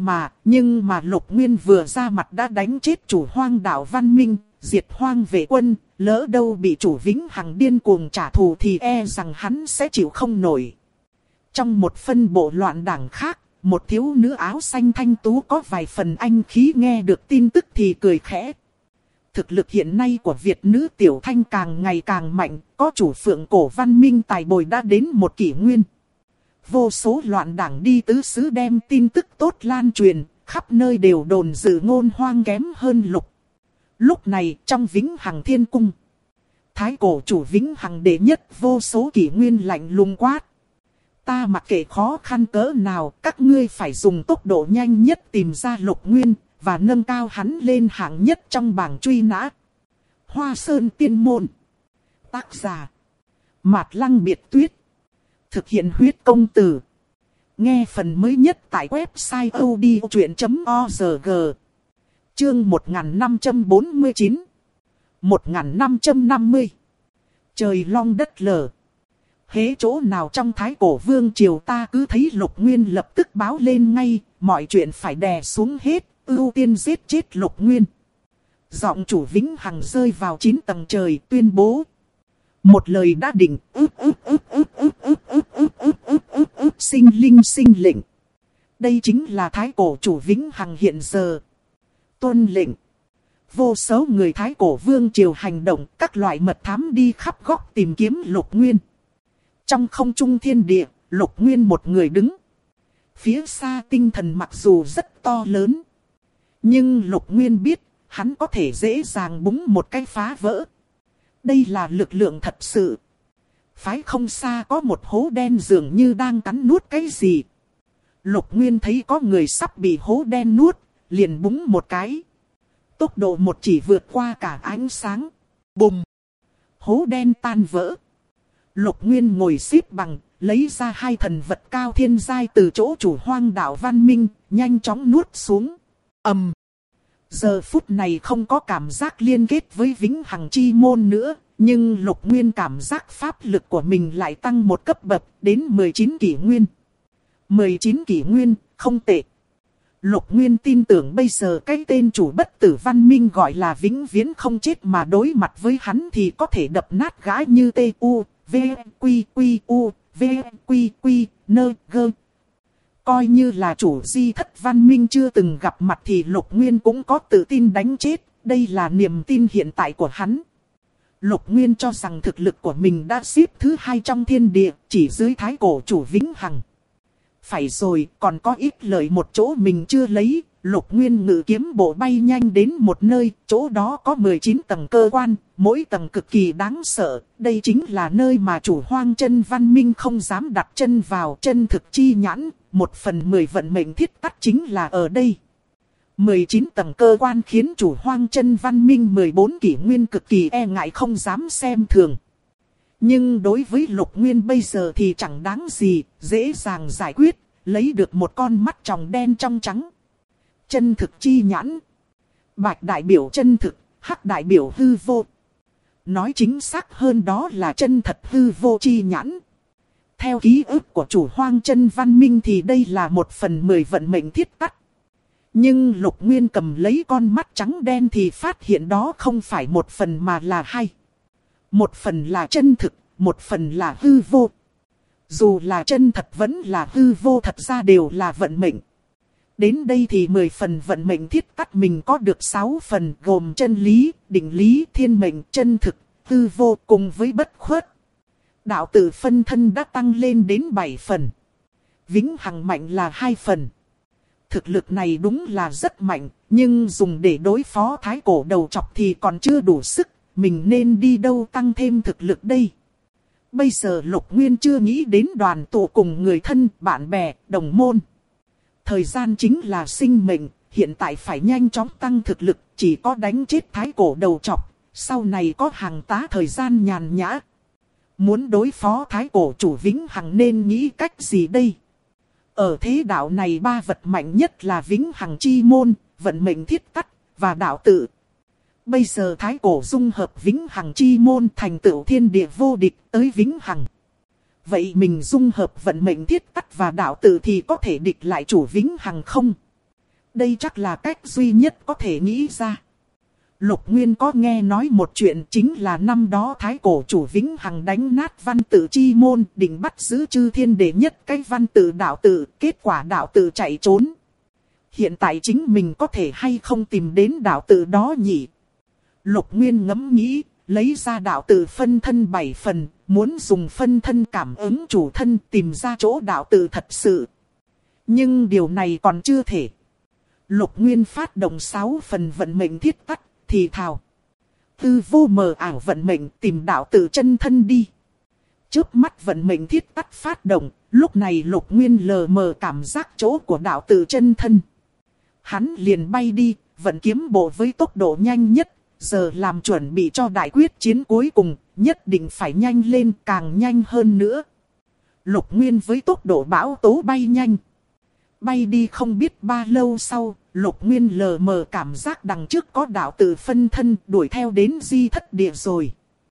mà Lục Nguyên vừa ra mặt đã đánh chết chủ Hoang Đạo văn minh, diệt Hoang Vệ Quân, lỡ đâu bị chủ vĩnh hằng điên cuồng trả thù thì e rằng hắn sẽ chịu không nổi. Trong một phân bộ Loạn Đảng khác, một thiếu nữ áo xanh thanh tú có vài phần anh khí nghe được tin tức thì cười khẽ. Thực lực hiện nay của Việt nữ Tiểu Thanh càng ngày càng mạnh, có chủ phượng cổ văn minh tài bồi đã đến một kỷ nguyên. Vô số loạn đảng đi tứ xứ đem tin tức tốt lan truyền, khắp nơi đều đồn dự ngôn hoang kém hơn Lục. Lúc này trong Vĩnh Hằng Thiên Cung, thái cổ chủ Vĩnh Hằng đệ nhất vô số kỷ nguyên lạnh lùng quát. Ta mặc kệ khó khăn cỡ nào, các ngươi phải dùng tốc độ nhanh nhất tìm ra Lục Nguyên, và nâng cao hắn lên hạng nhất trong bảng truy nã. Hoa Sơn Tiên Môn. Tác giả: Mạt Lăng Biệt Tuyết. Thực hiện huyết công từ. Nghe phần mới nhất tại website odchuyện.org. Chương 1549. 1550. Trời long đất lở. Hễ chỗ nào trong Thái Cổ Vương Triều ta cứ thấy Lục Nguyên lập tức báo lên ngay, mọi chuyện phải đè xuống hết, ưu tiên giết chết Lục Nguyên. Giọng chủ Vĩnh Hằng rơi vào 9 tầng trời tuyên bố. Một lời đã định, sinh linh sinh lệnh. Đây chính là Thái Cổ chủ Vĩnh Hằng hiện giờ. Tuân lệnh. Vô số người Thái Cổ Vương Triều hành động, các loại mật thám đi khắp góc tìm kiếm Lục Nguyên. Trong không trung thiên địa, Lục Nguyên một người đứng. Phía xa tinh thần mặc dù rất to lớn, nhưng Lục Nguyên biết, hắn có thể dễ dàng búng một cái phá vỡ. Đây là lực lượng thật sự. Phái không xa có một hố đen dường như đang cắn nuốt cái gì. Lục Nguyên thấy có người sắp bị hố đen nuốt, liền búng một cái. Tốc độ một chỉ vượt qua cả ánh sáng. Bùm! Hố đen tan vỡ. Lục Nguyên ngồi xếp bằng, lấy ra hai thần vật cao thiên giai từ chỗ chủ Hoang Đạo Văn Minh, nhanh chóng nuốt xuống. Ầm! Giờ phút này không có cảm giác liên kết với Vĩnh Hằng Chi Môn nữa, nhưng Lục Nguyên cảm giác pháp lực của mình lại tăng một cấp bậc đến 19 kỷ nguyên. 19 kỷ nguyên, không tệ. Lục Nguyên tin tưởng bây giờ cái tên chủ bất tử văn minh gọi là vĩnh viễn không chết mà đối mặt với hắn thì có thể đập nát gã như T.U. V Quy Quy U V Quy Quy Nơ Gơ. Coi như là chủ di thất văn minh chưa từng gặp mặt thì Lục Nguyên cũng có tự tin đánh chết. Đây là niềm tin hiện tại của hắn. Lục Nguyên cho rằng thực lực của mình đã xếp thứ 2 trong thiên địa, chỉ dưới Thái Cổ chủ Vĩnh Hằng. Phải rồi, còn có ít lợi một chỗ mình chưa lấy. Lục Nguyên ngự kiếm bộ bay nhanh đến một nơi, chỗ đó có 19 tầng cơ quan, mỗi tầng cực kỳ đáng sợ. Đây chính là nơi mà chủ Hoang Chân Văn Minh không dám đặt chân vào. Chân thực chi nhãn, 1/10 vận mệnh thiết tắc chính là ở đây. 19 tầng cơ quan khiến chủ Hoang Chân Văn Minh 14 kỷ nguyên cực kỳ e ngại không dám xem thường. Nhưng đối với Lục Nguyên bây giờ thì chẳng đáng gì, dễ dàng giải quyết, lấy được một con mắt tròng đen trong trắng. Chân thực chi nhãn. Bạch đại biểu chân thực, hắc đại biểu hư vô. Nói chính xác hơn đó là chân thật hư vô chi nhãn. Theo ký ức của chủ Hoang Chân Văn Minh thì đây là 1/10 vận mệnh thiết tắc. Nhưng Lục Nguyên cầm lấy con mắt trắng đen thì phát hiện đó không phải 1 phần mà là 2. 1 phần là chân thực, 1 phần là hư vô. Dù là chân thật vẫn là hư vô, thật ra đều là vận mệnh. Đến đây thì 10 phần vận mệnh thiết tắc mình có được 6 phần gồm chân lý, định lý, thiên mệnh, chân thực, hư vô cùng với bất khuất. Đạo tử phân thân đã tăng lên đến 7 phần. Vĩnh Hằng mạnh là 2 phần. Thực lực này đúng là rất mạnh, nhưng dùng để đối phó Thái Cổ đầu trọc thì còn chưa đủ sức. Mình nên đi đâu tăng thêm thực lực đây? Bây giờ Lục Nguyên chưa nghĩ đến đoàn tụ cùng người thân, bạn bè, đồng môn. Thời gian chính là sinh mệnh, hiện tại phải nhanh chóng tăng thực lực, chỉ có đánh chết Thái Cổ đầu trọc, sau này có hàng tá thời gian nhàn nhã. Muốn đối phó Thái Cổ chủ Vĩnh Hằng nên nghĩ cách gì đây? Ở thế đạo này 3 vật mạnh nhất là Vĩnh Hằng Chi Môn, vận mệnh thiết tắc và đạo tự. Bây giờ Thái Cổ dung hợp Vĩnh Hằng Chi Môn thành tựu thiên địa vô địch tới Vĩnh Hằng. Vậy mình dung hợp vận mệnh thiết tắc và đạo tự thì có thể địch lại chủ Vĩnh Hằng không? Đây chắc là cách duy nhất có thể nghĩ ra. Lục Nguyên có nghe nói một chuyện, chính là năm đó thái cổ chủ Vĩnh Hằng đánh nát văn tự chi môn, định bắt giữ chư thiên đệ nhất cái văn tự đạo tự, kết quả đạo tự chạy trốn. Hiện tại chính mình có thể hay không tìm đến đạo tự đó nhỉ? Lục Nguyên ngẫm nghĩ, lấy ra đạo tự phân thân 7 phần, muốn dùng phân thân cảm ứng chủ thân tìm ra chỗ đạo tự thật sự. Nhưng điều này còn chưa thể. Lục Nguyên phát động 6 phần vận mệnh thiết tắc, thì thào. Tư vô mờ ảo vận mệnh tìm đạo tự chân thân đi. Chớp mắt vận mệnh thiết tắc phát động, lúc này Lục Nguyên lờ mờ cảm giác chỗ của đạo tự chân thân. Hắn liền bay đi, vận kiếm bộ với tốc độ nhanh nhất, giờ làm chuẩn bị cho đại quyết chiến cuối cùng, nhất định phải nhanh lên, càng nhanh hơn nữa. Lục Nguyên với tốc độ bão tố bay nhanh. Bay đi không biết bao lâu sau, Lục Nguyên lờ mờ cảm giác đằng trước có đạo tự phân thân đuổi theo đến Di Thất Địa rồi.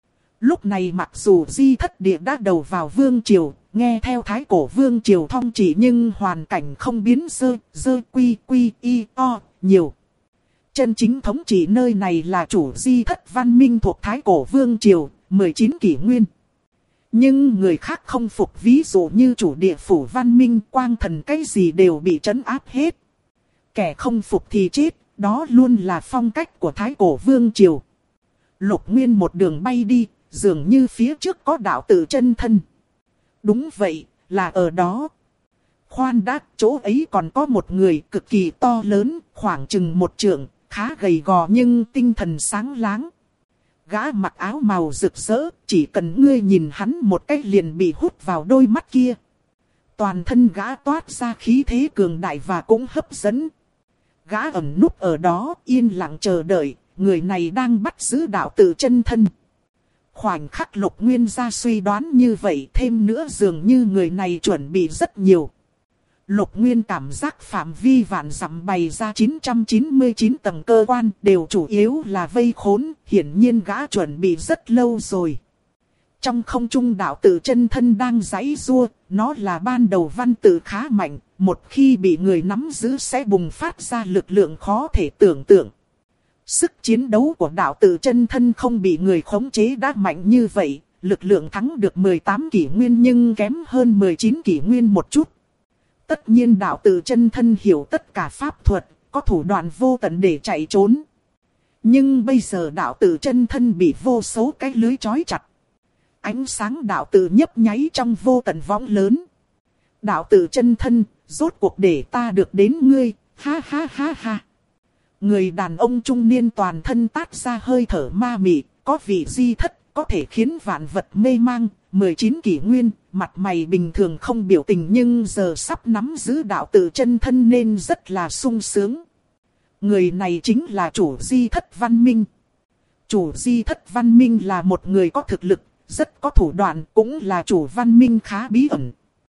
Lúc này mặc dù Di Thất Địa đã đầu vào vương triều, nghe theo thái cổ vương triều thong trị, nhưng hoàn cảnh không biến dơ quy y o nhiều. Chân chính thống trị nơi này là chủ Di Thất văn minh thuộc thái cổ vương triều, 19 kỷ nguyên. Nhưng người khác không phục, ví dụ như chủ địa phủ văn minh, quang thần cái gì đều bị trấn áp hết. Kẻ không phục thì chết, đó luôn là phong cách của thái cổ vương triều. Lục Nguyên một đường bay đi, dường như phía trước có đạo tự chân thân. Đúng vậy, là ở đó. Khoan đã, chỗ ấy còn có một người cực kỳ to lớn, khoảng chừng 1 trượng, khá gầy gò nhưng tinh thần sáng láng. Gã mặc áo màu rực rỡ, chỉ cần ngươi nhìn hắn một cách liền bị hút vào đôi mắt kia. Toàn thân gã toát ra khí thế cường đại và cũng hấp dẫn. Gã ẩn núp ở đó, yên lặng chờ đợi, người này đang bắt giữ đạo tự chân thân. Khoảnh khắc Lục Nguyên ra suy đoán như vậy, thêm nữa dường như người này chuẩn bị rất nhiều. Lục Nguyên cảm giác phạm vi vạn dặm bày ra 999 tầng cơ quan đều chủ yếu là vây khốn, hiển nhiên gã chuẩn bị rất lâu rồi. Trong không trung đạo tự chân thân đang giãy giụa, nó là ban đầu văn tự khá mạnh, một khi bị người nắm giữ sẽ bùng phát ra lực lượng khó thể tưởng tượng. Sức chiến đấu của đạo tự chân thân không bị người khống chế đã mạnh như vậy, lực lượng thắng được 18 kỷ nguyên nhưng kém hơn 19 kỷ nguyên một chút. Tất nhiên đạo tự chân thân hiểu tất cả pháp thuật, có thủ đoạn vô tận để chạy trốn. Nhưng bây giờ đạo tự chân thân bị vô số cái lưới trói chặt. Ánh sáng đạo tự nhấp nháy trong vô tận võng lớn. Đạo tự chân thân, rốt cuộc để ta được đến ngươi, ha ha ha ha. Người đàn ông trung niên toàn thân tát ra hơi thở ma mị, có vị Di Thất, có thể khiến vạn vật mê mang, 19 kỷ nguyên, mặt mày bình thường không biểu tình nhưng giờ sắp nắm giữ đạo tự chân thân nên rất là sung sướng. Người này chính là chủ Di Thất văn minh. Chủ Di Thất văn minh là một người có thực lực, rất có thủ đoạn, cũng là chủ văn minh khá bí ẩn.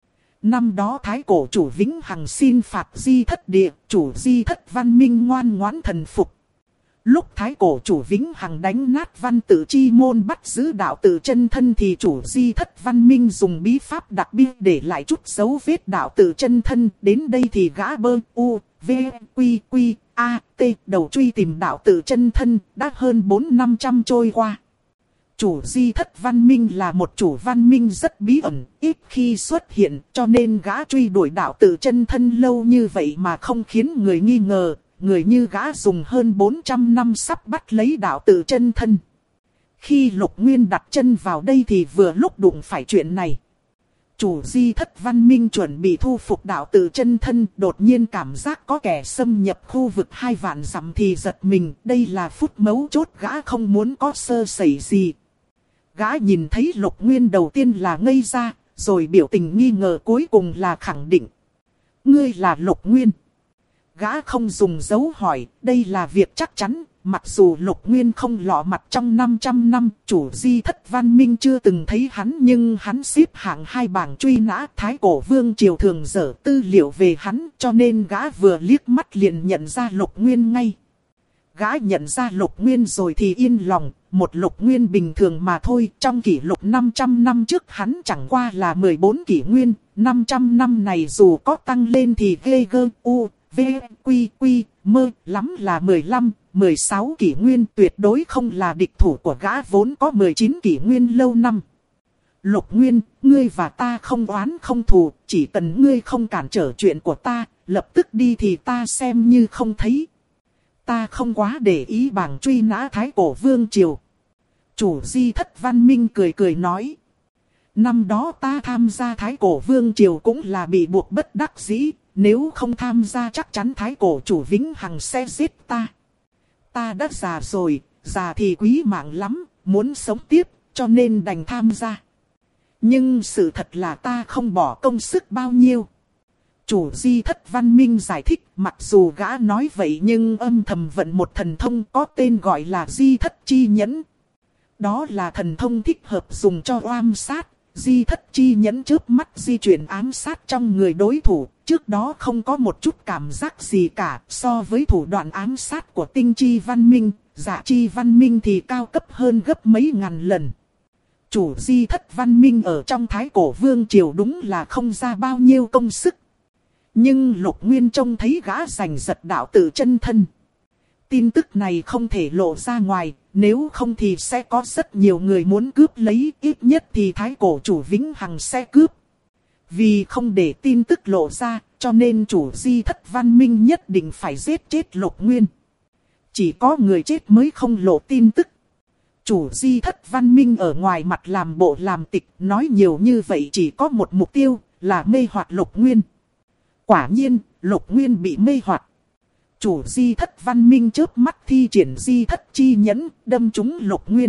Năm đó thái cổ chủ Vĩnh Hằng xin phạt Di Thất Địa, chủ Di Thất văn minh ngoan ngoãn thần phục. Lúc thái cổ chủ Vĩnh Hằng đánh nát văn tự chi môn bắt giữ đạo tự chân thân thì chủ Di Thất văn minh dùng bí pháp đặc biệt để lại chút dấu vết đạo tự chân thân. Đến đây thì gã bơ u, v, quy, a, t đầu truy tìm đạo tự chân thân đã hơn 400-500 trôi qua. Chủ Di Thất văn minh là một chủ văn minh rất bí ẩn, ít khi xuất hiện, cho nên gã truy đuổi đạo tự chân thân lâu như vậy mà không khiến người nghi ngờ. Người như gã dùng hơn 400 năm sắp bắt lấy đạo tự chân thân. Khi Lục Nguyên đặt chân vào đây thì vừa lúc đụng phải chuyện này. Chủ Di Thất văn minh chuẩn bị thu phục đạo tự chân thân, đột nhiên cảm giác có kẻ xâm nhập khu vực 2 vạn dặm thì giật mình. Đây là phút mấu chốt, gã không muốn có sơ sẩy gì. Gã nhìn thấy Lục Nguyên đầu tiên là ngây ra, rồi biểu tình nghi ngờ cuối cùng là khẳng định. Ngươi là Lục Nguyên. Gã không dùng dấu hỏi, đây là việc chắc chắn, mặc dù Lục Nguyên không lọ mặt trong 500 năm, chủ Di Thất văn minh chưa từng thấy hắn nhưng hắn xếp hạng 2 bảng truy nã, thái cổ vương triều thường dở tư liệu về hắn, cho nên gã vừa liếc mắt liền nhận ra Lục Nguyên ngay. Gã nhận ra Lục Nguyên rồi thì yên lòng, một Lục Nguyên bình thường mà thôi, trong kỷ lục 500 năm trước hắn chẳng qua là 14 kỷ nguyên, 500 năm này dù có tăng lên thì ghê gơ u. V, Quy, Quy, Mơ, lắm là 15, 16 kỷ nguyên, tuyệt đối không là địch thủ của gã vốn có 19 kỷ nguyên lâu năm. Lục Nguyên, ngươi và ta không oán không thù, chỉ cần ngươi không cản trở chuyện của ta, lập tức đi thì ta xem như không thấy. Ta không quá để ý bảng truy nã Thái Cổ Vương Triều. Chủ Di Thất Văn Minh cười cười nói. Năm đó ta tham gia Thái Cổ Vương Triều cũng là bị buộc bất đắc dĩ, nếu không tham gia chắc chắn Thái Cổ chủ Vĩnh Hằng sẽ giết ta. Ta đã già rồi, già thì quý mạng lắm, muốn sống tiếp, cho nên đành tham gia. Nhưng sự thật là ta không bỏ công sức bao nhiêu. Chủ Di Thất Văn Minh giải thích, mặc dù gã nói vậy nhưng âm thầm vận một thần thông có tên gọi là Di Thất Chi Nhẫn. Đó là thần thông thích hợp dùng cho oám sát. Di Thất Chi Nhẫn chớp mắt di chuyển ám sát trong người đối thủ, trước đó không có một chút cảm giác gì cả. So với thủ đoạn ám sát của Tinh Chi Văn Minh, Dạ Chi Văn Minh thì cao cấp hơn gấp mấy ngàn lần. Chủ Di Thất Văn Minh ở trong Thái Cổ Vương Triều đúng là không ra bao nhiêu công sức. Nhưng Lục Nguyên trông thấy gã giành giật đạo tự chân thân. Tin tức này không thể lộ ra ngoài, nếu không thì sẽ có rất nhiều người muốn cướp lấy, ít nhất thì Thái Cổ chủ Vĩnh Hằng sẽ cướp. Vì không để tin tức lộ ra, cho nên chủ Di Thất Văn Minh nhất định phải giết chết Lục Nguyên. Chỉ có người chết mới không lộ tin tức. Chủ Di Thất Văn Minh ở ngoài mặt làm bộ làm tịch, nói nhiều như vậy chỉ có một mục tiêu, là mê hoặc Lục Nguyên. Quả nhiên, Lục Nguyên bị mê hoặc. Chủ Di Thất Văn Minh chớp mắt thi triển Di Thất Chi Nhẫn, đâm trúng Lục Nguyên.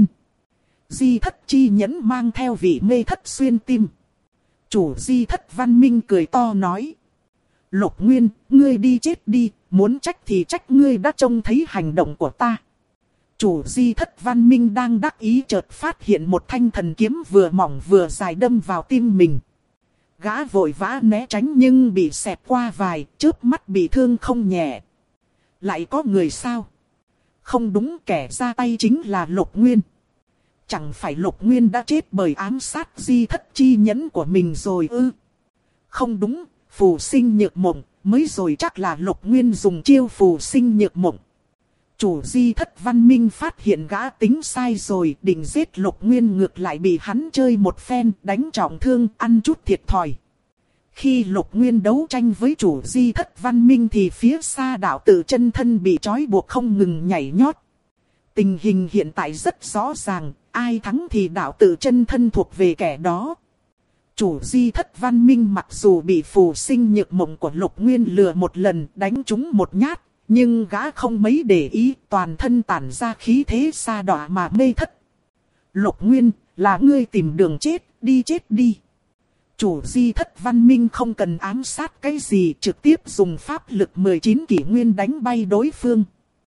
Di Thất Chi Nhẫn mang theo vị mê thất xuyên tim. Chủ Di Thất Văn Minh cười to nói. Lục Nguyên, ngươi đi chết đi, muốn trách thì trách ngươi đã trông thấy hành động của ta. Chủ Di Thất Văn Minh đang đắc ý chợt phát hiện một thanh thần kiếm vừa mỏng vừa dài đâm vào tim mình. Gã vội vã né tránh nhưng bị xẹt qua vai, chớp mắt bị thương không nhẹ. Lại có người sao? Không đúng, kẻ ra tay chính là Lục Nguyên. Chẳng phải Lục Nguyên đã chết bởi ám sát Di Thất Chi Nhẫn của mình rồi ư? Không đúng, phù sinh nhược mộng, mới rồi chắc là Lục Nguyên dùng chiêu phù sinh nhược mộng. Chủ Di Thất Văn Minh phát hiện gã tính sai rồi, định giết Lục Nguyên ngược lại bị hắn chơi một phen, đánh trọng thương, ăn chút thiệt thòi. Khi Lục Nguyên đấu tranh với chủ Di Thất Văn Minh thì phía xa đạo tự chân thân bị trói buộc không ngừng nhảy nhót. Tình hình hiện tại rất rõ ràng, ai thắng thì đạo tự chân thân thuộc về kẻ đó. Chủ Di Thất Văn Minh mặc dù bị phù sinh nhược mộng của Lục Nguyên lừa một lần, đánh trúng một nhát, nhưng gã không mấy để ý, toàn thân tản ra khí thế sa đọa mà mê thất. Lục Nguyên, là ngươi tìm đường chết, đi chết đi. Chủ Di Thất Văn Minh không cần ám sát cái gì, trực tiếp dùng pháp lực 19 kỷ nguyên đánh bay đối phương.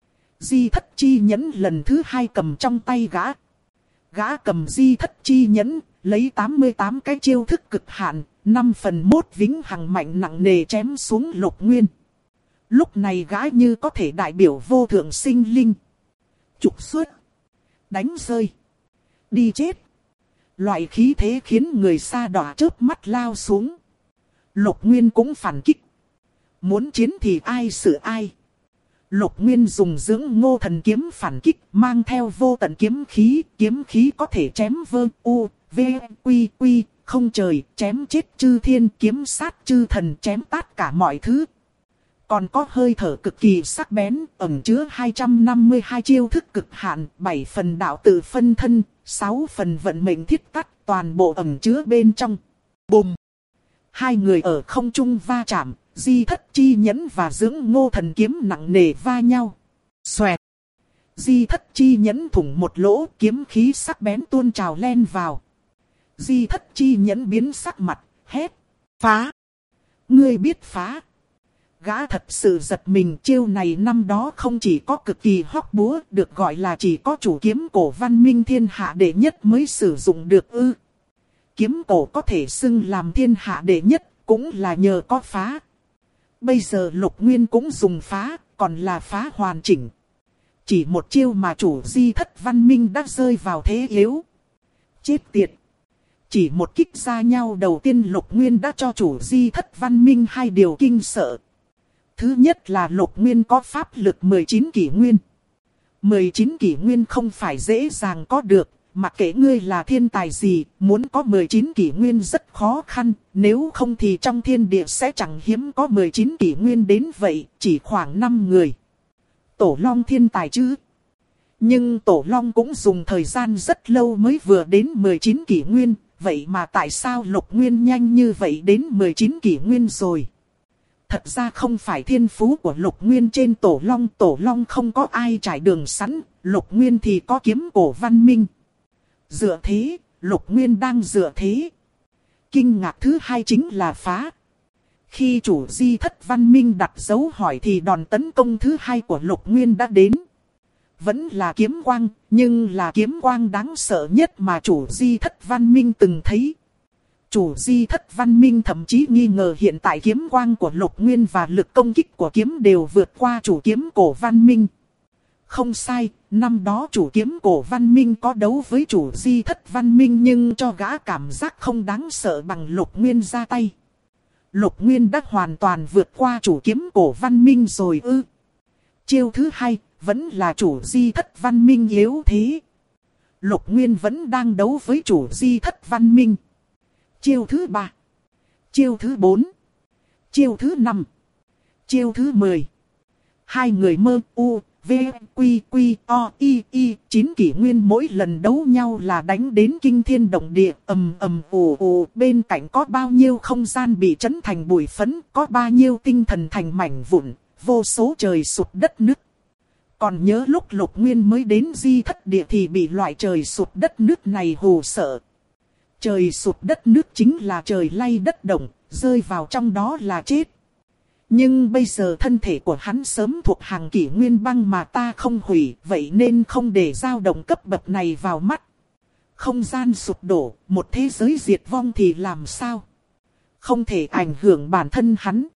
Di Thất Chi Nhẫn lần thứ hai cầm trong tay gã. Gã cầm Di Thất Chi Nhẫn, lấy 88 cái chiêu thức cực hạn, 5 phần 1 vĩnh hằng mạnh nặng nề chém xuống Lục Nguyên. Lúc này gã như có thể đại biểu vô thượng sinh linh. Trục xuất, đánh rơi, đi chết. Loại khí thế khiến người sa đọa chớp mắt lao xuống. Lục Nguyên cũng phản kích. Muốn chiến thì ai xử ai. Lục Nguyên dùng dưỡng ngô thần kiếm phản kích, mang theo vô tận kiếm khí có thể chém vơ u, v, quy, quy, không trời, chém chết chư thiên, kiếm sát chư thần, chém tát cả mọi thứ. Còn có hơi thở cực kỳ sắc bén, ẩn chứa 252 chiêu thức cực hạn, 7 phần đạo tự phân thân, 6 phần vận mệnh thiết tắc, toàn bộ ẩn chứa bên trong. Bùm! Hai người ở không trung va chạm, Di Thất Chi Nhẫn và dưỡng ngô thần kiếm nặng nề va nhau. Xoẹt! Di Thất Chi Nhẫn thủng một lỗ, kiếm khí sắc bén tuôn trào len vào. Di Thất Chi Nhẫn biến sắc mặt, hét. Phá! Ngươi biết phá! Gã thật sự giật mình, chiêu này năm đó không chỉ có cực kỳ hóc búa, được gọi là chỉ có chủ kiếm cổ văn minh thiên hạ đệ nhất mới sử dụng được ư. Kiếm cổ có thể xưng làm thiên hạ đệ nhất, cũng là nhờ có phá. Bây giờ Lục Nguyên cũng dùng phá, còn là phá hoàn chỉnh. Chỉ một chiêu mà chủ Di Thất Văn Minh đã rơi vào thế yếu. Chết tiệt! Chỉ một kích ra nhau đầu tiên Lục Nguyên đã cho chủ Di Thất Văn Minh hai điều kinh sợ. Thứ nhất là Lục Nguyên có pháp lực 19 kỷ nguyên. 19 kỷ nguyên không phải dễ dàng có được, mặc kệ ngươi là thiên tài gì, muốn có 19 kỷ nguyên rất khó khăn, nếu không thì trong thiên địa sẽ chẳng hiếm có 19 kỷ nguyên đến vậy, chỉ khoảng 5 người. Tổ Long thiên tài chứ. Nhưng Tổ Long cũng dùng thời gian rất lâu mới vừa đến 19 kỷ nguyên, vậy mà tại sao Lục Nguyên nhanh như vậy đến 19 kỷ nguyên rồi? Thật ra không phải thiên phú của Lục Nguyên trên Tổ Long không có ai trải đường sẵn, Lục Nguyên thì có kiếm cổ văn minh. Dựa thế, Lục Nguyên đang dựa thế. Kinh ngạc thứ hai chính là phá. Khi chủ di thất văn minh đặt dấu hỏi thì đòn tấn công thứ hai của Lục Nguyên đã đến. Vẫn là kiếm quang, nhưng là kiếm quang đáng sợ nhất mà chủ di thất văn minh từng thấy. Chủ di thất văn minh thậm chí nghi ngờ hiện tại kiếm quang của Lục Nguyên và lực công kích của kiếm đều vượt qua chủ kiếm cổ văn minh. Không sai, năm đó chủ kiếm cổ văn minh có đấu với chủ di thất văn minh nhưng cho gã cảm giác không đáng sợ bằng Lục Nguyên ra tay. Lục Nguyên đã hoàn toàn vượt qua chủ kiếm cổ văn minh rồi ư. Chiêu thứ hai, vẫn là chủ di thất văn minh yếu thế. Lục Nguyên vẫn đang đấu với chủ di thất văn minh. Chiêu thứ ba, chiêu thứ 4, chiêu thứ 5, chiêu thứ 10. Hai người mơ u, v, quy, quy, o, y, 9 kỷ nguyên mỗi lần đấu nhau là đánh đến kinh thiên động địa, ầm ầm ù ù, bên cạnh có bao nhiêu không gian bị chấn thành bụi phấn, có bao nhiêu tinh thần thành mảnh vụn, vô số trời sụt đất nứt. Còn nhớ lúc Lục Nguyên mới đến di thất địa thì bị loại trời sụt đất nước này hù sợ. Trời sụt đất nước chính là trời lay đất động, rơi vào trong đó là chết. Nhưng bây giờ thân thể của hắn sớm thuộc hàng kỷ nguyên băng mà ta không hủy, vậy nên không để dao động cấp bậc này vào mắt. Không gian sụp đổ, một thế giới diệt vong thì làm sao? Không thể ảnh hưởng bản thân hắn.